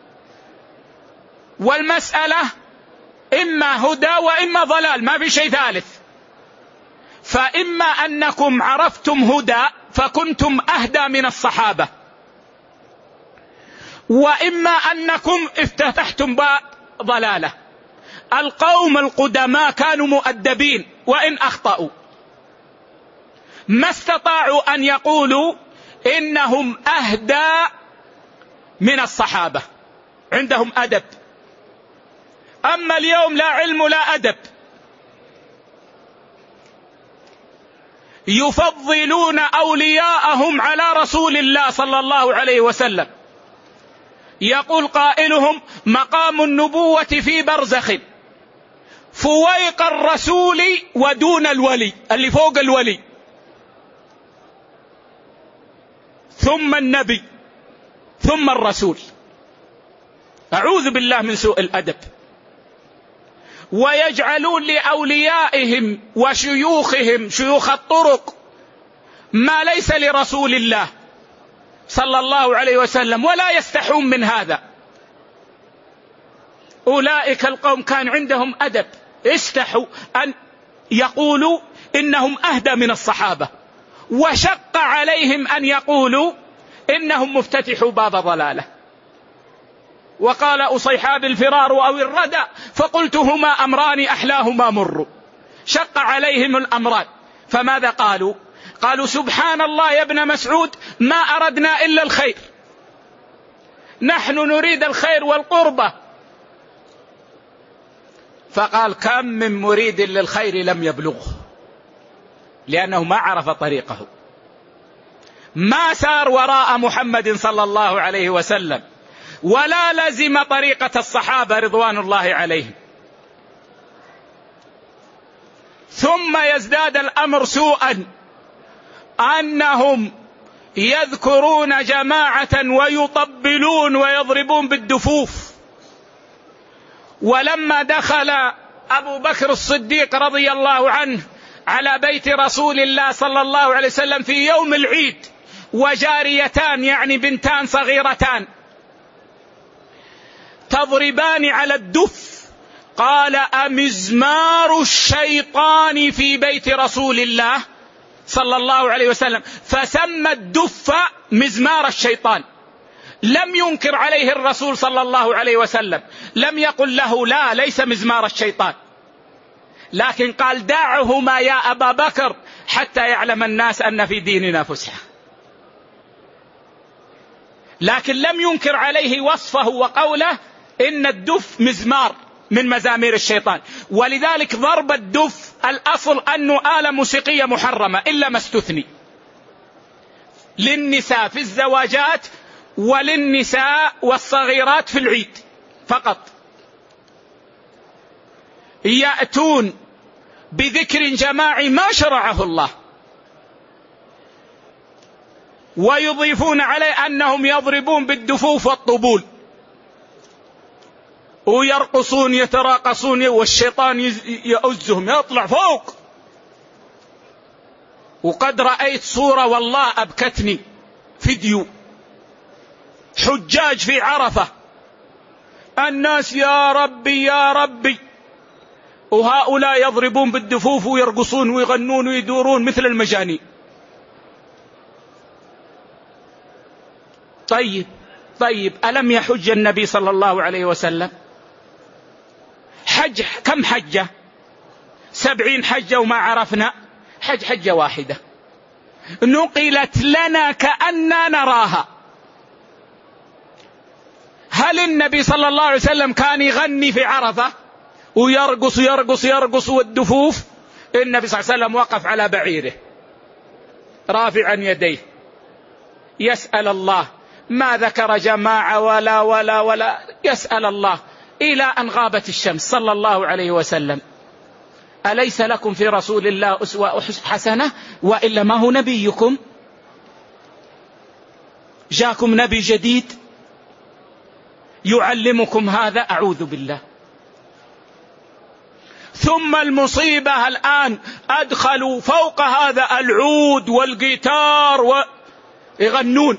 والمسألة إما هدى وإما ضلال، ما في شيء ثالث. فإما أنكم عرفتم هدى فكنتم أهدى من الصحابة، وإما أنكم افتتحتم باب ضلالة. القوم القدماء كانوا مؤدبين وإن أخطأوا، ما استطاعوا أن يقولوا إنهم أهدى من الصحابة، عندهم أدب. أما اليوم لا علم لا أدب، يفضلون أولياءهم على رسول الله صلى الله عليه وسلم. يقول قائلهم مقام النبوة في برزخ فويق الرسول ودون الولي، اللي فوق الولي، ثم النبي ثم الرسول. أعوذ بالله من سوء الأدب. ويجعلون لأوليائهم وشيوخهم شيوخ الطرق ما ليس لرسول الله صلى الله عليه وسلم، ولا يستحون من هذا. أولئك القوم كان عندهم أدب، استحوا أن يقولوا إنهم أهدى من الصحابة، وشق عليهم أن يقولوا إنهم مفتتحوا باب ضلالة. وقال أصيحاب الفرار أو الردى فقلت هما أمران أحلاهما مر. شق عليهم الأمران، فماذا قالوا؟ قالوا سبحان الله يا ابن مسعود ما أردنا إلا الخير، نحن نريد الخير والقربة. فقال كم من مريد للخير لم يبلغه، لأنه ما عرف طريقه، ما سار وراء محمد صلى الله عليه وسلم، ولا لزم طريقة الصحابة رضوان الله عليهم. ثم يزداد الأمر سوءا أنهم يذكرون جماعة ويطبلون ويضربون بالدفوف. ولما دخل أبو بكر الصديق رضي الله عنه على بيت رسول الله صلى الله عليه وسلم في يوم العيد وجاريتان يعني بنتان صغيرتان تضربان على الدف، قال أمزمار الشيطان في بيت رسول الله صلى الله عليه وسلم، فسمى الدف مزمار الشيطان. لم ينكر عليه الرسول صلى الله عليه وسلم، لم يقل له لا ليس مزمار الشيطان، لكن قال دعهما يا أبا بكر حتى يعلم الناس أن في ديننا فسحة. لكن لم ينكر عليه وصفه وقوله إن الدف مزمار من مزامير الشيطان. ولذلك ضرب الدف الأصل أنه آلة موسيقية محرمة إلا ما استثني، للنساء في الزواجات وللنساء والصغيرات في العيد فقط. يأتون بذكر جماعي ما شرعه الله، ويضيفون عليه أنهم يضربون بالدفوف والطبول ويرقصون يتراقصون والشيطان يؤزهم يطلع فوق. وقد رأيت صورة والله أبكتني، فيديو حجاج في عرفة، الناس يا ربي يا ربي، وهؤلاء يضربون بالدفوف ويرقصون ويغنون ويدورون مثل المجانين. طيب طيب ألم يحج النبي صلى الله عليه وسلم؟ حج كم حجة؟ سبعين حجة وما عرفنا، حج حجة واحدة نقلت لنا كأننا نراها. هل النبي صلى الله عليه وسلم كان يغني في عرفة ويرقص يرقص يرقص والدفوف؟ النبي صلى الله عليه وسلم وقف على بعيره رافعا يديه يسأل الله، ما ذكر جماعة ولا ولا ولا، يسأل الله إلى أن غابت الشمس صلى الله عليه وسلم. أليس لكم في رسول الله أسوة حسنة؟ وإلا ما هو نبيكم؟ جاكم نبي جديد يعلمكم هذا؟ أعوذ بالله. ثم المصيبة الآن أدخلوا فوق هذا العود والجيتار ويغنون.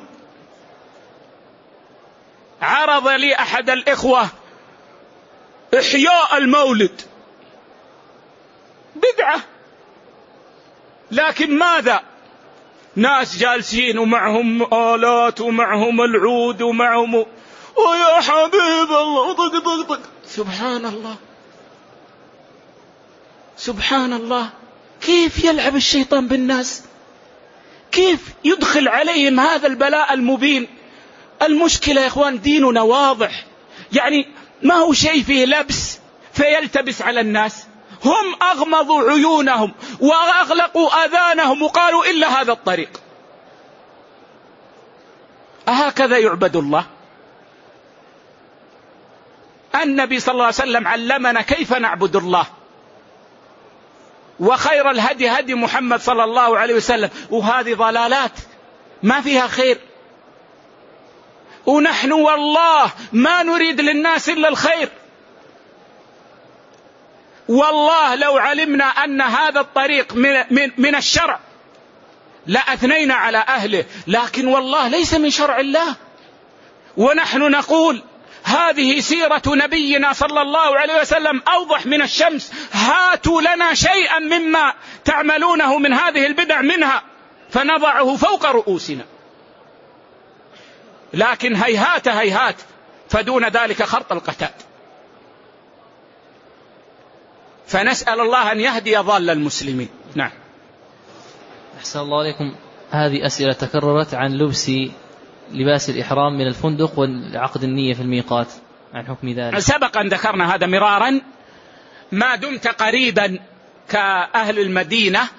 عرض لي أحد الإخوة إحياء المولد، بدعة، لكن ماذا؟ ناس جالسين ومعهم آلات ومعهم العود ومعهم ويا حبيب الله طق طق طق. سبحان الله سبحان الله، كيف يلعب الشيطان بالناس، كيف يدخل عليهم هذا البلاء المبين. المشكلة يا إخوان ديننا واضح، يعني ما هو شيء فيه لبس فيلتبس على الناس. هم أغمضوا عيونهم وأغلقوا آذانهم وقالوا إلا هذا الطريق. أهكذا يعبد الله؟ النبي صلى الله عليه وسلم علمنا كيف نعبد الله، وخير الهدي هدي محمد صلى الله عليه وسلم، وهذه ضلالات ما فيها خير. ونحن والله ما نريد للناس إلا الخير، والله لو علمنا أن هذا الطريق من, من, من الشرع لأثنينا على أهله، لكن والله ليس من شرع الله. ونحن نقول هذه سيرة نبينا صلى الله عليه وسلم أوضح من الشمس، هاتوا لنا شيئا مما تعملونه من هذه البدع منها فنضعه فوق رؤوسنا. لكن هيهات هيهات، فدون ذلك خرط القتاد. فنسأل الله أن يهدي ضال المسلمين. نعم. أحسن الله عليكم. هذه أسئلة تكررت عن لبس لباس الإحرام من الفندق والعقد النية في الميقات، عن حكم ذلك. سبق أن ذكرنا هذا مرارا. ما دمت قريبا كأهل المدينة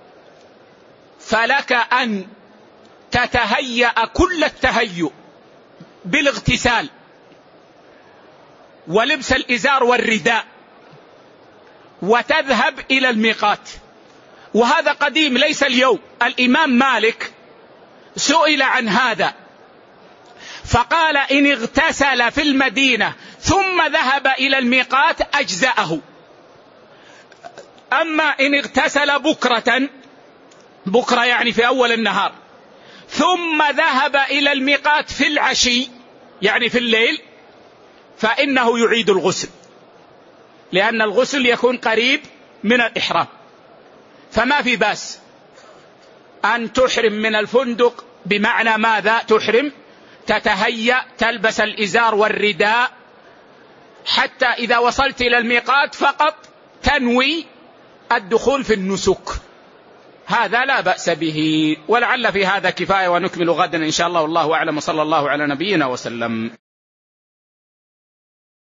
فلك أن تتهيأ كل التهيؤ بالاغتسال ولبس الإزار والرداء وتذهب إلى الميقات. وهذا قديم ليس اليوم. الإمام مالك سئل عن هذا فقال إن اغتسل في المدينة ثم ذهب إلى الميقات أجزأه. أما إن اغتسل بكرة، بكرة يعني في أول النهار، ثم ذهب إلى الميقات في العشي يعني في الليل، فإنه يعيد الغسل، لأن الغسل يكون قريب من الإحرام. فما في بأس أن تحرم من الفندق، بمعنى ماذا تحرم؟ تتهيأ تلبس الإزار والرداء حتى إذا وصلت إلى الميقات فقط تنوي الدخول في النسك، هذا لا بأس به. ولعل في هذا كفاية، ونكمل غدا إن شاء الله، والله أعلم، صلى الله على نبينا وسلم.